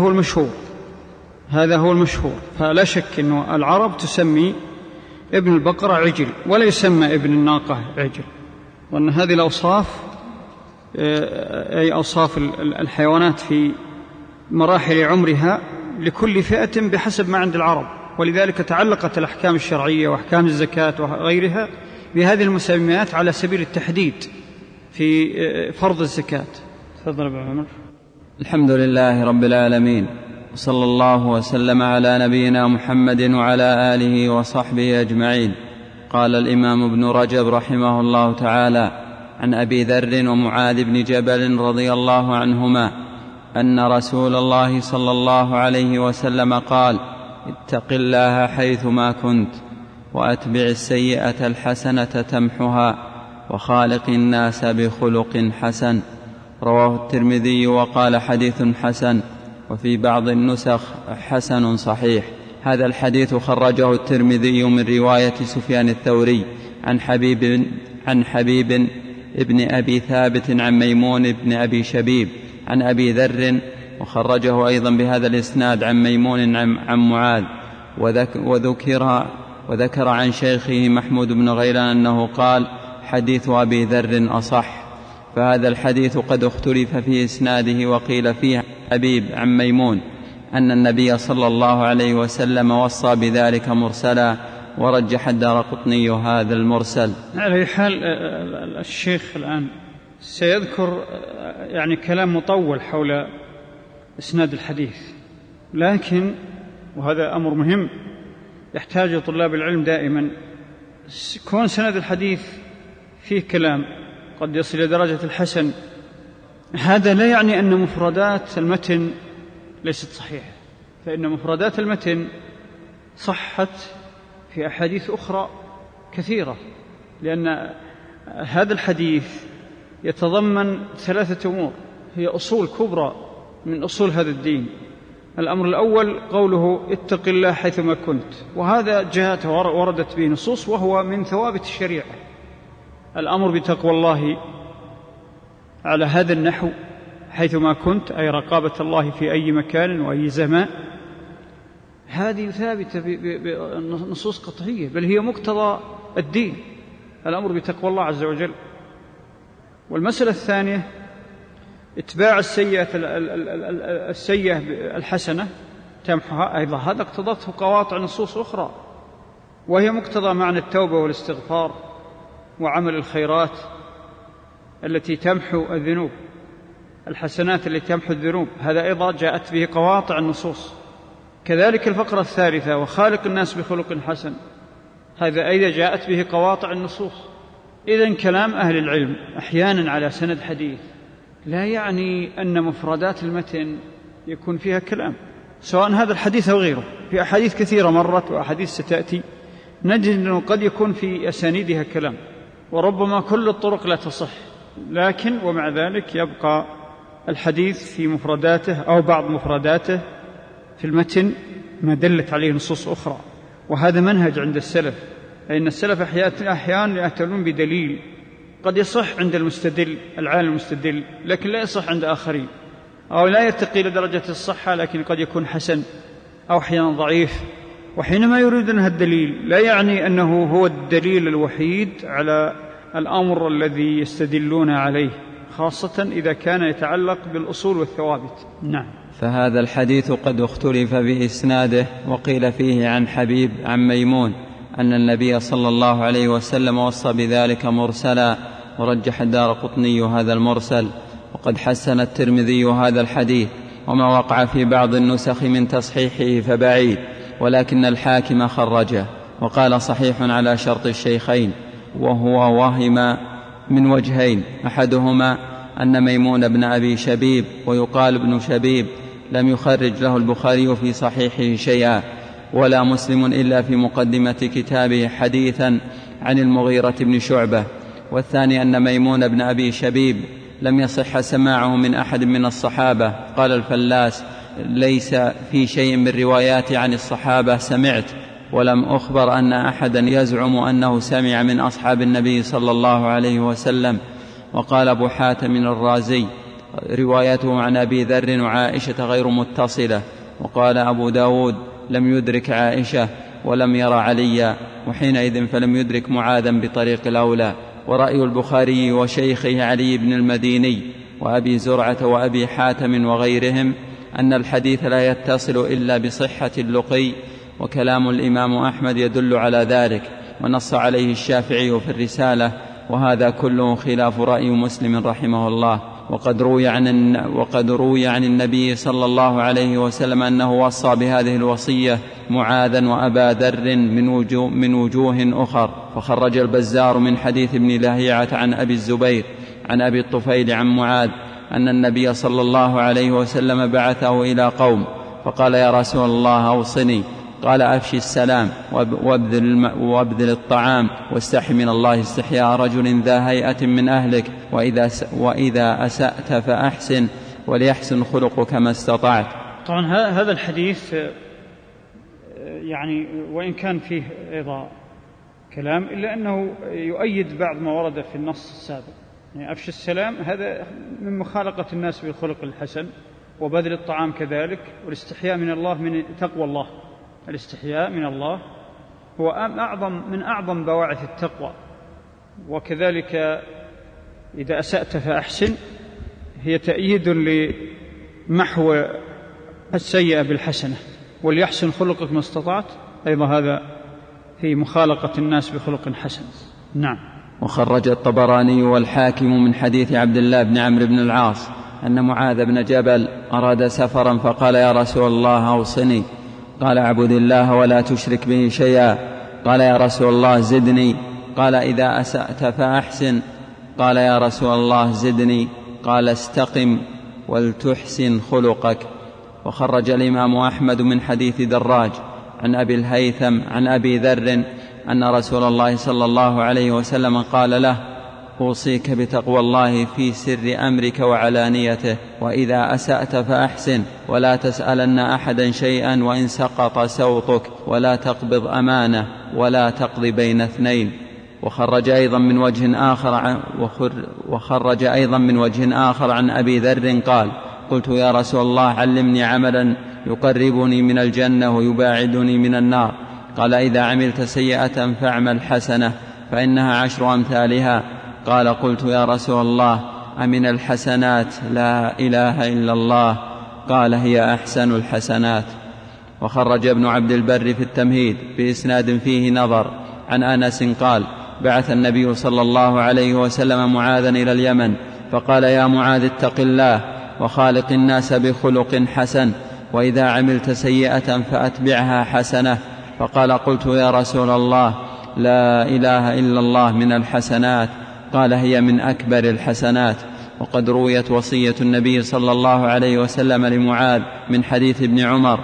هو المشهور. فلا شك أن العرب تسمي ابن البقرة عجل ولا يسمى ابن الناقة عجل، وأن هذه الأوصاف أي أوصاف الحيوانات في مراحل عمرها لكل فئة بحسب ما عند العرب، ولذلك تعلقت الأحكام الشرعية وأحكام الزكاة وغيرها بهذه المسميات على سبيل التحديد في فرض الزكاة. تفضل أبو عمر. الحمد لله رب العالمين، وصلى الله وسلم على نبينا محمد وعلى آله وصحبه أجمعين. قال الإمام ابن رجب رحمه الله تعالى عن أبي ذر ومعاذ بن جبل رضي الله عنهما أن رسول الله صلى الله عليه وسلم قال: اتق الله حيثما كنت، وأتبع السيئة الحسنة تمحها، وخالق الناس بخلق حسن. رواه الترمذي وقال حديث حسن، وفي بعض النسخ حسن صحيح. هذا الحديث خرجه الترمذي من رواية سفيان الثوري عن حبيب ابن أبي ثابت عن ميمون بن أبي شبيب عن أبي ذر، وخرجه أيضا بهذا الإسناد عن ميمون عن معاذ، وذكر عن شيخه محمود بن غيلان أنه قال: حديث أبي ذر أصح. فهذا الحديث قد اختلف في إسناده، وقيل فيه حبيب عن ميمون أن النبي صلى الله عليه وسلم وصى بذلك مرسلا، ورجح الدارقطني هذا المرسل. على حال الشيخ الآن سيذكر يعني كلام مطول حول إسناد الحديث، لكن وهذا أمر مهم يحتاج طلاب العلم دائما، كون سند الحديث فيه كلام قد يصل إلى درجة الحسن، هذا لا يعني أن مفردات المتن ليست صحيحة، فإن مفردات المتن صحت في أحاديث أخرى كثيرة، لأن هذا الحديث يتضمن 3 أمور هي أصول كبرى من أصول هذا الدين. الأمر الأول قوله: اتق الله حيثما كنت، وهذا جاءت وردت به نصوص، وهو من ثوابت الشريعة. الأمر بتقوى الله على هذا النحو حيثما كنت، أي رقابة الله في أي مكان وأي زمان، هذه ثابتة بنصوص قطعية، بل هي مقتضى الدين، الأمر بتقوى الله عز وجل. والمسألة الثانية اتباع السيئة الحسنة تمحها، أيضا هذا اقتضته قواطع نصوص أخرى، وهي مقتضى معنى التوبة والاستغفار وعمل الخيرات التي تمحو الذنوب، الحسنات التي تمحو الذنوب، هذا أيضا جاءت به قواطع النصوص. كذلك الفقرة الثالثة: وخالق الناس بخلق حسن، هذا أيضا جاءت به قواطع النصوص. إذن كلام أهل العلم أحيانا على سند حديث لا يعني أن مفردات المتن يكون فيها كلام، سواء هذا الحديث أو غيره، في أحاديث كثيرة مرت وأحاديث ستأتي نجد أنه قد يكون في أسانيدها كلام، وربما كل الطرق لا تصح، لكن ومع ذلك يبقى الحديث في مفرداته أو بعض مفرداته في المتن ما دلت عليه نصوص أخرى. وهذا منهج عند السلف، لأن السلف أحيانا يأتون بدليل قد يصح عند المستدل العالم المستدل، لكن لا يصح عند آخرين، أو لا يرتقي لدرجة الصحة، لكن قد يكون حسن أو أحيانا ضعيف. وحينما يريدون هذا الدليل لا يعني أنه هو الدليل الوحيد على الأمر الذي يستدلون عليه، خاصة إذا كان يتعلق بالأصول والثوابت. نعم. فهذا الحديث قد اختلف بإسناده، وقيل فيه عن حبيب عن ميمون أن النبي صلى الله عليه وسلم وصى بذلك مرسلا، ورجح الدارقطني هذا المرسل، وقد حسن الترمذي هذا الحديث، وما وقع في بعض النسخ من تصحيحه فبعيد، ولكن الحاكم خرجه وقال صحيح على شرط الشيخين، وهو وهم من وجهين: أحدهما أن ميمون بن أبي شبيب ويقال ابن شبيب لم يخرج له البخاري في صحيحه شيئا، ولا مسلم إلا في مقدمة كتابه حديثا عن المغيرة بن شعبة. والثاني أن ميمون بن أبي شبيب لم يصح سماعه من أحد من الصحابة. قال الفلاس: ليس في شيء من روايات عن الصحابة سمعت، ولم أخبر أن أحدا يزعم أنه سمع من أصحاب النبي صلى الله عليه وسلم. وقال أبو حاتم الرازي: روايته عن أبي ذر وعائشة غير متصلة. وقال أبو داود: لم يدرك عائشة ولم يرى عليا، وحينئذ فلم يدرك معاذا بطريق الأولى. ورأي البخاري وشيخه علي بن المديني وأبي زرعة وأبي حاتم وغيرهم أن الحديث لا يتصل إلا بصحة اللقي، وكلام الإمام أحمد يدل على ذلك، ونص عليه الشافعي في الرسالة، وهذا كله خلاف رأي مسلم رحمه الله. وقد روي عن النبي صلى الله عليه وسلم أنه وصى بهذه الوصية معاذا وأبا ذر من وجوه أخر. فخرج البزار من حديث ابن لهيعة عن أبي الزبير عن أبي الطفيل عن معاذ أن النبي صلى الله عليه وسلم بعثه إلى قوم فقال: يا رسول الله أوصني. قال: أفشي السلام وابذل الطعام، واستحي من الله استحياء رجل ذا هيئة من أهلك، وإذا أسأت فأحسن، وليحسن خلقك ما استطعت. طبعا هذا الحديث يعني وإن كان فيه أيضا كلام، إلا أنه يؤيد بعض ما ورد في النص السابق. يعني أفشي السلام هذا من مخالقة الناس بالخلق الحسن، وبذل الطعام كذلك، والاستحياء من الله من تقوى الله. الاستحياء من الله هو من أعظم بواعث التقوى. وكذلك إذا أسأت فأحسن هي تأييد لمحو السيئة بالحسنة، وليحسن خلقك ما استطعت، أيضا هذا في مخالقة الناس بخلق حسن. نعم. وخرج الطبراني والحاكم من حديث عبد الله بن عمرو بن العاص أن معاذ بن جبل أراد سفرا فقال: يا رسول الله أوصني. قال: اعبد الله ولا تشرك به شيئا. قال: يا رسول الله زدني. قال: إذا أسأت فأحسن. قال: يا رسول الله زدني. قال: استقم ولتحسن خلقك. وخرج الإمام أحمد من حديث دراج عن أبي الهيثم عن أبي ذر أن رسول الله صلى الله عليه وسلم قال له: أوصيك بتقوى الله في سر أمرك وعلانيته، وإذا أسأت فأحسن، ولا تسألن أحدا شيئا وإن سقط سوطك، ولا تقبض أمانة، ولا تقضي بين اثنين. وخرج أيضا من وجه آخر عن أبي ذر قال: قلت: يا رسول الله علمني عملا يقربني من الجنة ويباعدني من النار. قال: إذا عملت سيئة فاعمل حسنة فإنها 10 أمثالها. قال: قلت: يا رسول الله أمن الحسنات لا إله إلا الله؟ قال: هي أحسن الحسنات. وخرج ابن عبد البر في التمهيد بإسناد فيه نظر عن أنس قال: بعث النبي صلى الله عليه وسلم معاذا إلى اليمن فقال: يا معاذ اتق الله وخالق الناس بخلق حسن، وإذا عملت سيئة فأتبعها حسنة. فقال: قلت: يا رسول الله لا إله إلا الله من الحسنات؟ قال: هي من أكبر الحسنات. وقد رويت وصية النبي صلى الله عليه وسلم لمعاذ من حديث ابن عمر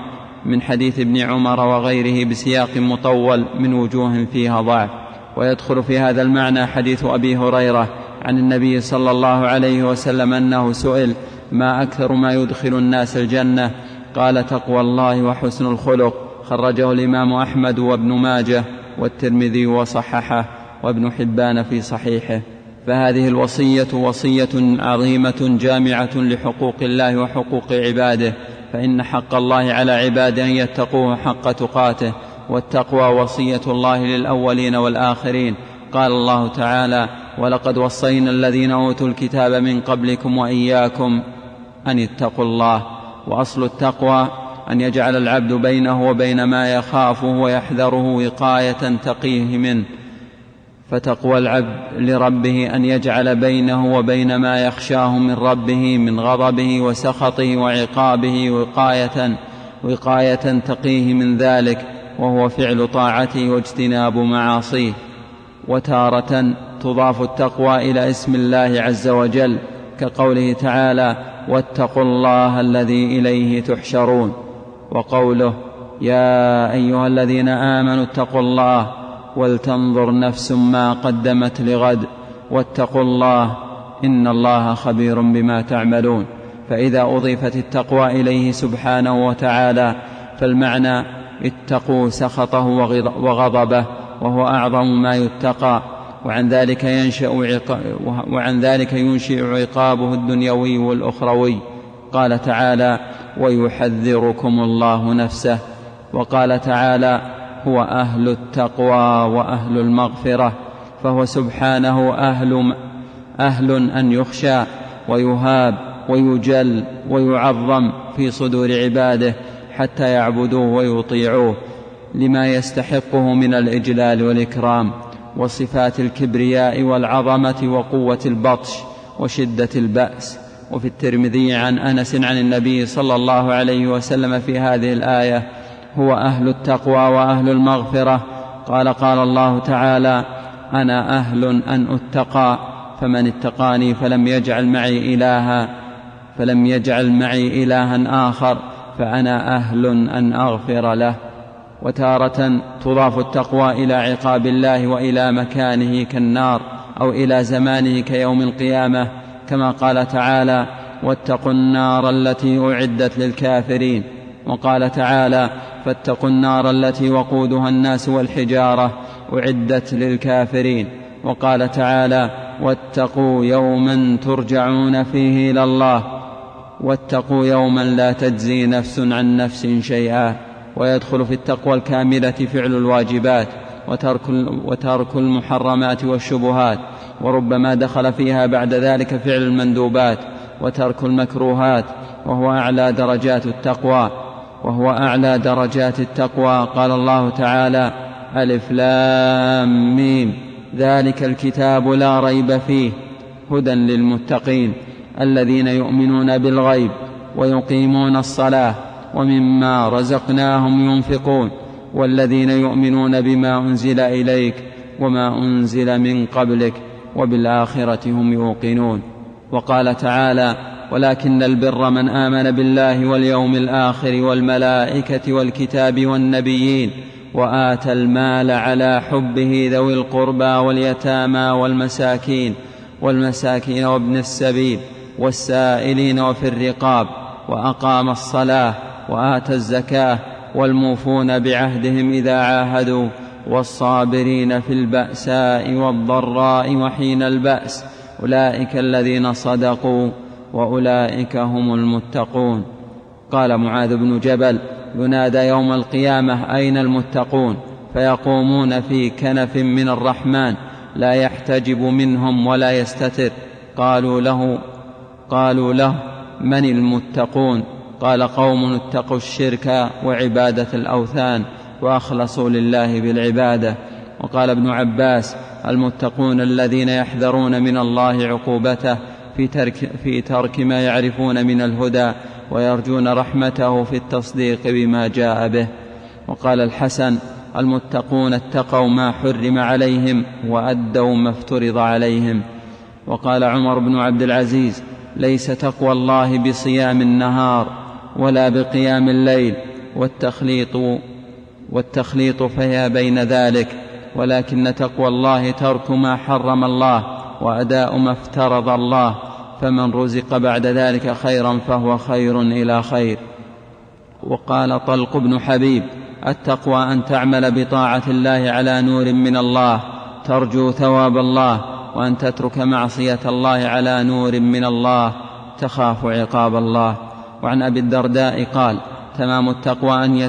من حديث ابن عمر وغيره بسياق مطول من وجوه فيها ضعف. ويدخل في هذا المعنى حديث أبي هريرة عن النبي صلى الله عليه وسلم أنه سئل: ما أكثر ما يدخل الناس الجنة؟ قال: تقوى الله وحسن الخلق. خرجه الإمام أحمد وابن ماجه والترمذي وصححه وابن حبان في صحيحه. فهذه الوصية وصية عظيمة جامعة لحقوق الله وحقوق عباده، فإن حق الله على عباده أن يتقوه حق تقاته، والتقوى وصية الله للأولين والآخرين. قال الله تعالى: ولقد وصينا الذين أوتوا الكتاب من قبلكم وإياكم أن اتقوا الله. وأصل التقوى أن يجعل العبد بينه وبين ما يخافه ويحذره وقاية تقيه منه. فتقوى العبد لربه أن يجعل بينه وبين ما يخشاه من ربه من غضبه وسخطه وعقابه وقاية تقيه من ذلك، وهو فعل طاعته واجتناب معاصيه. وتارة تضاف التقوى إلى اسم الله عز وجل، كقوله تعالى: واتقوا الله الذي إليه تحشرون. وقوله: يا أيها الذين آمنوا اتقوا الله ولتنظر نفس ما قدمت لغد واتقوا الله إن الله خبير بما تعملون. فإذا أضيفت التقوى إليه سبحانه وتعالى فالمعنى: اتقوا سخطه وغضبه، وهو أعظم ما يتقى، وعن ذلك ينشئ عقابه الدنيوي والأخروي. قال تعالى: ويحذركم الله نفسه. وقال تعالى: هو أهل التقوى وأهل المغفرة، فهو سبحانه أهل أن يخشى ويهاب ويجل ويعظم في صدور عباده حتى يعبدوه ويطيعوه لما يستحقه من الإجلال والإكرام وصفات الكبرياء والعظمة وقوة البطش وشدة البأس. وفي الترمذي عن أنس عن النبي صلى الله عليه وسلم في هذه الآية: هو أهل التقوى وأهل المغفرة. قال الله تعالى: أنا أهل أن أتقى، فمن اتقاني فلم يجعل معي إلها آخر فأنا أهل أن أغفر له. وتارة تضاف التقوى إلى عقاب الله وإلى مكانه كالنار، أو إلى زمانه كيوم القيامة، كما قال تعالى: واتقوا النار التي أعدت للكافرين. وقال تعالى: فاتقوا النار التي وقودها الناس والحجارة أعدت للكافرين. وقال تعالى: واتقوا يوما ترجعون فيه إلى الله، واتقوا يوما لا تجزي نفس عن نفس شيئا. ويدخل في التقوى الكاملة فعل الواجبات وترك المحرمات والشبهات، وربما دخل فيها بعد ذلك فعل المندوبات وترك المكروهات، وهو أعلى درجات التقوى. قال الله تعالى: ألف لام ميم ذلك الكتاب لا ريب فيه هدى للمتقين الذين يؤمنون بالغيب ويقيمون الصلاة ومما رزقناهم ينفقون والذين يؤمنون بما أنزل إليك وما أنزل من قبلك وبالآخرة هم يوقنون. وقال تعالى: ولكن البر من آمن بالله واليوم الآخر والملائكة والكتاب والنبيين وآتى المال على حبه ذوي القربى واليتامى والمساكين وابن السبيل والسائلين وفي الرقاب وأقام الصلاة وآتى الزكاة والموفون بعهدهم إذا عاهدوا والصابرين في البأساء والضراء وحين البأس أولئك الذين صدقوا وأولئك هم المتقون. قال معاذ بن جبل: ينادى يوم القيامة: أين المتقون؟ فيقومون في كنف من الرحمن لا يحتجب منهم ولا يستتر. قالوا له: من المتقون؟ قال: قوم اتقوا الشرك وعبادة الأوثان وأخلصوا لله بالعبادة. وقال ابن عباس: المتقون الذين يحذرون من الله عقوبته في ترك ما يعرفون من الهدى ويرجون رحمته في التصديق بما جاء به. وقال الحسن: المتقون اتقوا ما حرم عليهم وأدوا ما افترض عليهم. وقال عمر بن عبد العزيز: ليس تقوى الله بصيام النهار ولا بقيام الليل والتخليط فهي بين ذلك، ولكن تقوى الله ترك ما حرم الله وأداء ما افترض الله، فمن رزق بعد ذلك خيرا فهو خير إلى خير. وقال طلق بن حبيب: التقوى أن تعمل بطاعة الله على نور من الله ترجو ثواب الله، وأن تترك معصية الله على نور من الله تخاف عقاب الله. وعن أبي الدرداء قال: تمام التقوى أن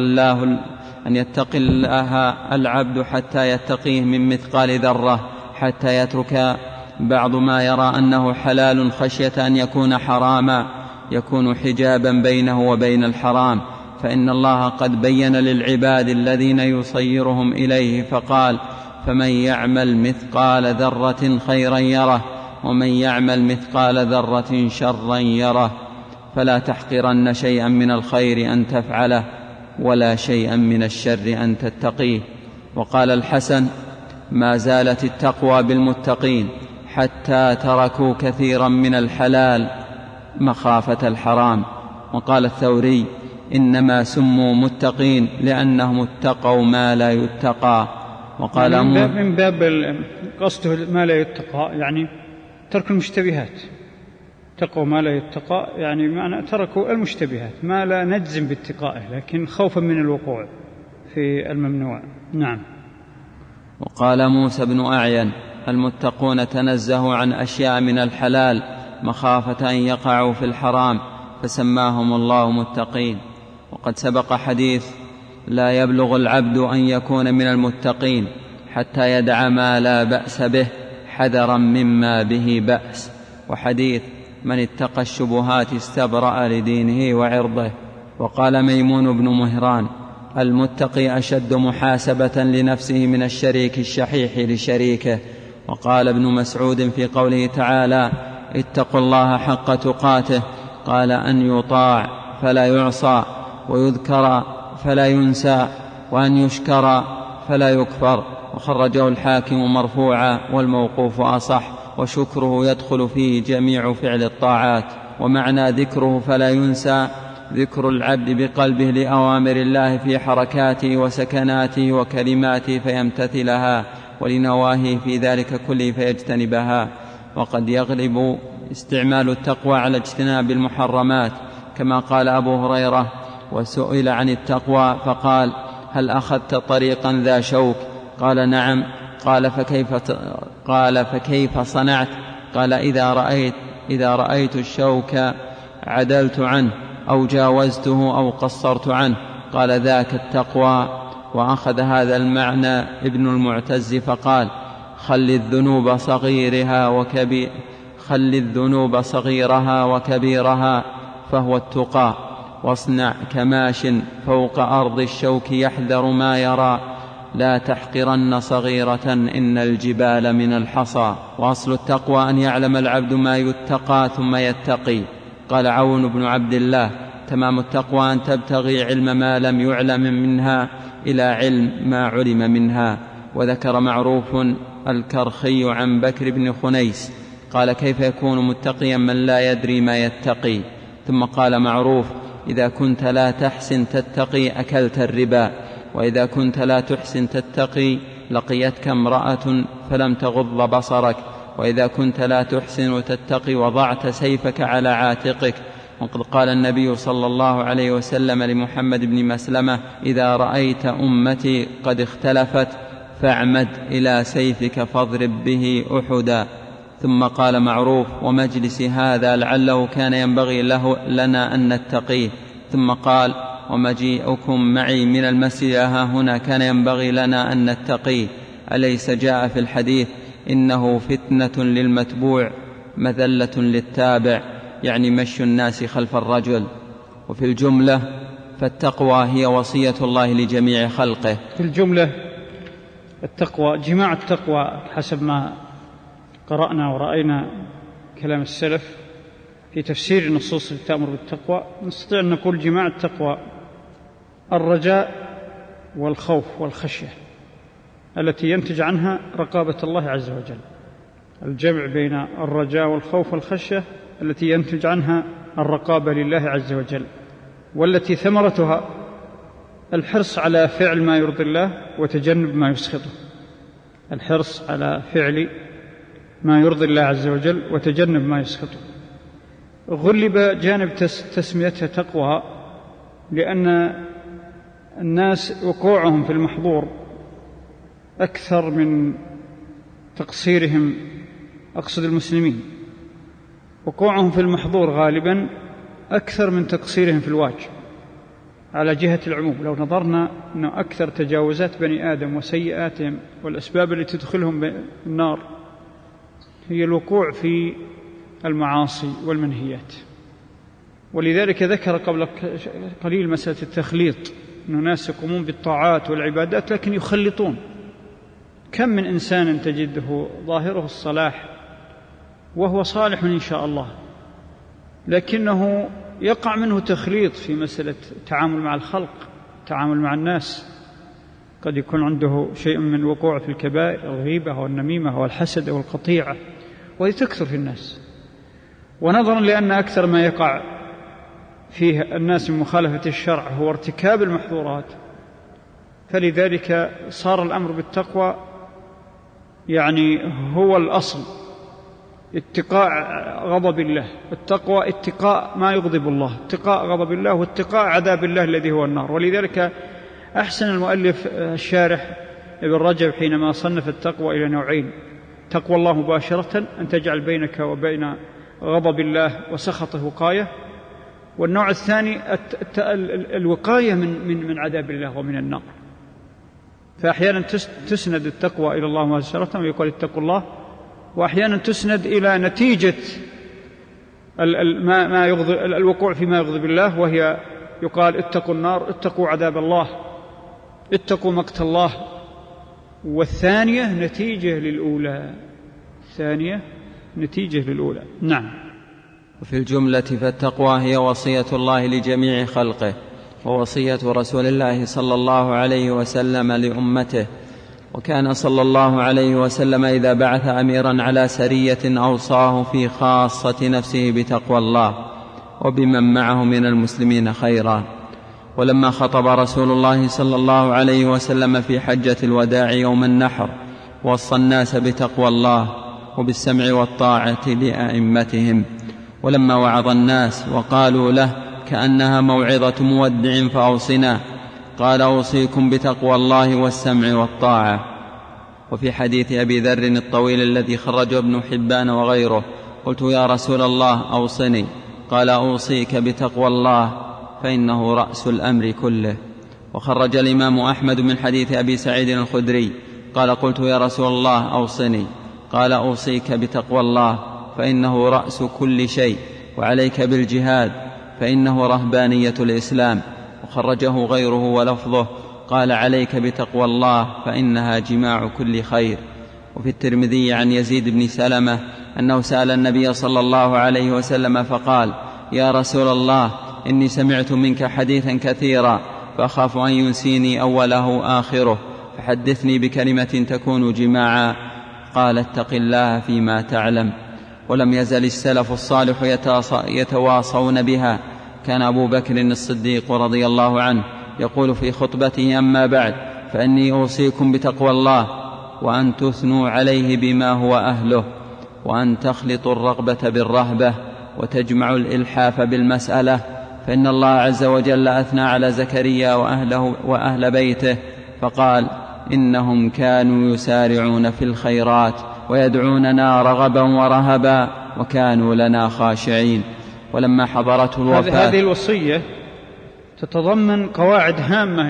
يتقي الله العبد حتى يتقيه من مثقال ذرة، حتى يترك بعض ما يرى أنه حلال خشية أن يكون حراما يكون حجابا بينه وبين الحرام، فإن الله قد بين للعباد الذين يصيرهم إليه فقال: فمن يعمل مثقال ذرة خيرا يره، ومن يعمل مثقال ذرة شرا يره، فلا تحقرن شيئا من الخير أن تفعله، ولا شيئا من الشر أن تتقيه. وقال الحسن: ما زالت التقوى بالمتقين حتى تركوا كثيرا من الحلال مخافة الحرام. وقال الثوري: إنما سموا متقين لأنهم اتقوا ما لا يتقى. وقال من باب قصده ما لا يتقى يعني ترك المشتبهات، اتقوا ما لا يتقى يعني معنى تركوا المشتبهات ما لا نجزم باتقائه، لكن خوفا من الوقوع في الممنوع. نعم. وقال موسى بن أعين: المتقون تنزهوا عن أشياء من الحلال مخافة أن يقعوا في الحرام، فسماهم الله متقين. وقد سبق حديث: لا يبلغ العبد أن يكون من المتقين حتى يدع ما لا بأس به حذرا مما به بأس. وحديث: من اتقى الشبهات استبرأ لدينه وعرضه. وقال ميمون بن مهران: المتقي أشد محاسبة لنفسه من الشريك الشحيح لشريكه. وقال ابن مسعود في قوله تعالى: اتقوا الله حق تقاته، قال: أن يطاع فلا يعصى، ويذكر فلا ينسى، وأن يشكر فلا يكفر. وخرجه الحاكم مرفوعا، والموقوف أصح، وشكره يدخل فيه جميع فعل الطاعات. ومعنى ذكره فلا ينسى ذكر العبد بقلبه لأوامر الله في حركاته وسكناته وكلماته فيمتثلها، ولنواهيه في ذلك كله فيجتنبها. وقد يغلب استعمال التقوى على اجتناب المحرمات، كما قال أبو هريرة: وسئل عن التقوى فقال: هل أخذت طريقا ذا شوك؟ قال: نعم. قال: فكيف صنعت؟ قال: إذا رأيت الشوك عدلت عنه، أو جاوزته أو قصرت عنه. قال: ذاك التقوى. وأخذ هذا المعنى ابن المعتز فقال: خل الذنوب صغيرها وكبيرها فهو التقى، واصنع كماش فوق أرض الشوك يحذر ما يرى، لا تحقرن صغيرة إن الجبال من الحصى. وأصل التقوى أن يعلم العبد ما يتقى ثم يتقي. قال عون بن عبد الله: تمام التقوى أن تبتغي علم ما لم يعلم منها إلى علم ما علم منها. وذكر معروف الكرخي عن بكر بن خنيس قال: كيف يكون متقيا من لا يدري ما يتقي؟ ثم قال معروف: إذا كنت لا تحسن تتقي أكلت الربا، وإذا كنت لا تحسن تتقي لقيتك امرأة فلم تغض بصرك، وإذا كنت لا تحسن تتقي وضعت سيفك على عاتقك. وقد قال النبي صلى الله عليه وسلم لمحمد بن مسلمة: إذا رأيت أمتي قد اختلفت فاعمد إلى سيفك فاضرب به أحدا. ثم قال معروف: ومجلس هذا لعله كان ينبغي لنا أن نتقيه. ثم قال: ومجيئكم معي من المسجد ها هنا كان ينبغي لنا أن نتقيه. أليس جاء في الحديث: إنه فتنة للمتبوع مذلة للتابع، يعني مشي الناس خلف الرجل. وفي الجملة فالتقوى هي وصية الله لجميع خلقه. في الجملة التقوى جماع التقوى حسب ما قرأنا ورأينا كلام السلف في تفسير النصوص التي تأمر بالتقوى، نستطيع أن نقول جماع التقوى الرجاء والخوف والخشية التي ينتج عنها رقابة الله عز وجل. الجمع بين الرجاء والخوف والخشية التي ينتج عنها الرقابة لله عز وجل، والتي ثمرتها الحرص على فعل ما يرضي الله وتجنب ما يسخطه، الحرص على فعل ما يرضي الله عز وجل وتجنب ما يسخطه. غلب جانب تسميتها تقوى لأن الناس وقوعهم في المحظور أكثر من تقصيرهم، أقصد المسلمين، وقوعهم في المحظور غالبا أكثر من تقصيرهم في الواجب على جهة العموم. لو نظرنا أن أكثر تجاوزات بني آدم وسيئاتهم والأسباب التي تدخلهم النار هي الوقوع في المعاصي والمنهيات. ولذلك ذكر قبل قليل مسألة التخليط، أن ناس يقومون بالطاعات والعبادات لكن يخلطون. كم من إنسان تجده ظاهره الصلاح وهو صالح إن شاء الله، لكنه يقع منه تخليط في مسألة التعامل مع الخلق، التعامل مع الناس. قد يكون عنده شيء من وقوع في الكبائر، الغيبة والنميمة والحسد والقطيعة، وهي تكثر في الناس. ونظرا لأن أكثر ما يقع فيه الناس من مخالفة الشرع هو ارتكاب المحظورات، فلذلك صار الأمر بالتقوى يعني هو الأصل، اتقاء غضب الله. التقوى اتقاء ما يغضب الله، اتقاء غضب الله واتقاء عذاب الله الذي هو النار. ولذلك أحسن المؤلف الشارح ابن رجب حينما صنف التقوى إلى نوعين: تقوى الله مباشرة، أن تجعل بينك وبين غضب الله وسخطه وقاية، والنوع الثاني الوقاية من عذاب الله ومن النار. فأحيانا تسند التقوى إلى الله مباشرة ويقال اتقوا الله، وأحيانا تسند إلى نتيجة الوقوع فيما يغضب الله، وهي يقال اتقوا النار، اتقوا عذاب الله، اتقوا مقت الله. والثانية نتيجة للأولى، الثانية نتيجة للأولى. نعم. وفي الجملة فالتقوى هي وصية الله لجميع خلقه، ووصية رسول الله صلى الله عليه وسلم لأمته. وكان صلى الله عليه وسلم إذا بعث أميرا على سرية أوصاه في خاصة نفسه بتقوى الله وبمن معه من المسلمين خيرا. ولما خطب رسول الله صلى الله عليه وسلم في حجة الوداع يوم النحر وصى الناس بتقوى الله وبالسمع والطاعة لأئمتهم. ولما وعظ الناس وقالوا له كأنها موعظة مودع فأوصنا، قال أوصيكم بتقوى الله والسمع والطاعة. وفي حديث أبي ذر الطويل الذي خرجه ابن حبان وغيره: قلت يا رسول الله أوصني، قال أوصيك بتقوى الله فإنه رأس الأمر كله. وخرج الإمام أحمد من حديث أبي سعيد الخدري قال: قلت يا رسول الله أوصني، قال أوصيك بتقوى الله فإنه رأس كل شيء، وعليك بالجهاد فإنه رهبانية الإسلام. وخرجه غيره ولفظه قال: عليك بتقوى الله فإنها جماع كل خير. وفي الترمذي عن يزيد بن سلمة أنه سأل النبي صلى الله عليه وسلم فقال: يا رسول الله إني سمعت منك حديثا كثيرا فأخاف أن ينسيني أوله آخره، فحدثني بكلمة تكون جماعا. قال: اتق الله فيما تعلم. ولم يزل السلف الصالح يتواصون بها. كان أبو بكر الصديق رضي الله عنه يقول في خطبته: أما بعد فإني أوصيكم بتقوى الله، وأن تثنوا عليه بما هو أهله، وأن تخلطوا الرغبة بالرهبة، وتجمعوا الإلحاف بالمسألة. فإن الله عز وجل أثنى على زكريا وأهل بيته فقال: إنهم كانوا يسارعون في الخيرات ويدعوننا رغبا ورهبا وكانوا لنا خاشعين. ولما حضرته الوفاة، هذه الوصية تتضمن قواعد هامة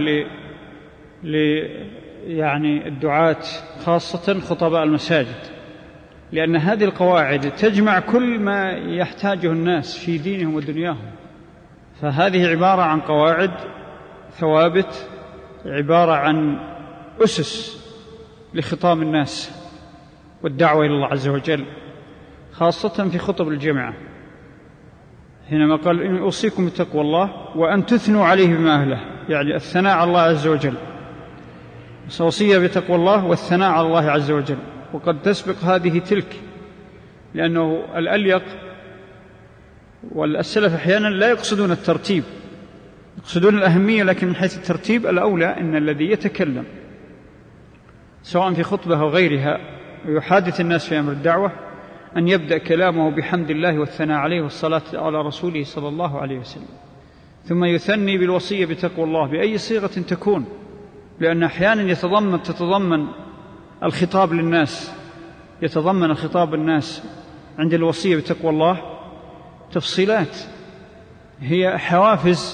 يعني الدعاة خاصة خطباء المساجد، لأن هذه القواعد تجمع كل ما يحتاجه الناس في دينهم ودنياهم. فهذه عبارة عن قواعد ثوابت، عبارة عن أسس لخطاب الناس والدعوة إلى الله عز وجل، خاصة في خطب الجمعة حينما قال: إني أوصيكم بتقوى الله وأن تثنوا عليه بما أهله، يعني الثناء على الله عز وجل. وصية بتقوى الله والثناء على الله عز وجل، وقد تسبق هذه تلك، لأنه الأليق والسلف أحيانا لا يقصدون الترتيب، يقصدون الأهمية، لكن من حيث الترتيب الأولى أن الذي يتكلم سواء في خطبة أو غيرها ويحادث الناس في أمر الدعوة أن يبدأ كلامه بحمد الله والثناء عليه والصلاة على رسوله صلى الله عليه وسلم، ثم يثني بالوصية بتقوى الله بأي صيغة تكون، لأن أحيانا تتضمن الخطاب للناس، يتضمن الخطاب الناس عند الوصية بتقوى الله تفصيلات هي حوافز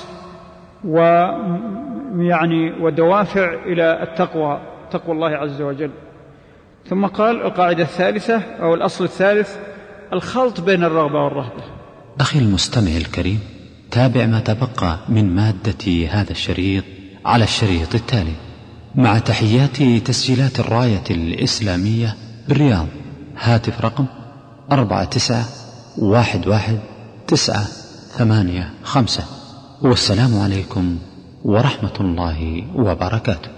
ودوافع إلى التقوى، تقوى الله عز وجل. ثم قال القاعدة الثالثة أو الأصل الثالث الخلط بين الرغبة والرهبة. أخي المستمع الكريم، تابع ما تبقى من مادة هذا الشريط على الشريط التالي، مع تحيات تسجيلات الراية الإسلامية بالرياض. هاتف رقم 49111985. والسلام عليكم ورحمة الله وبركاته.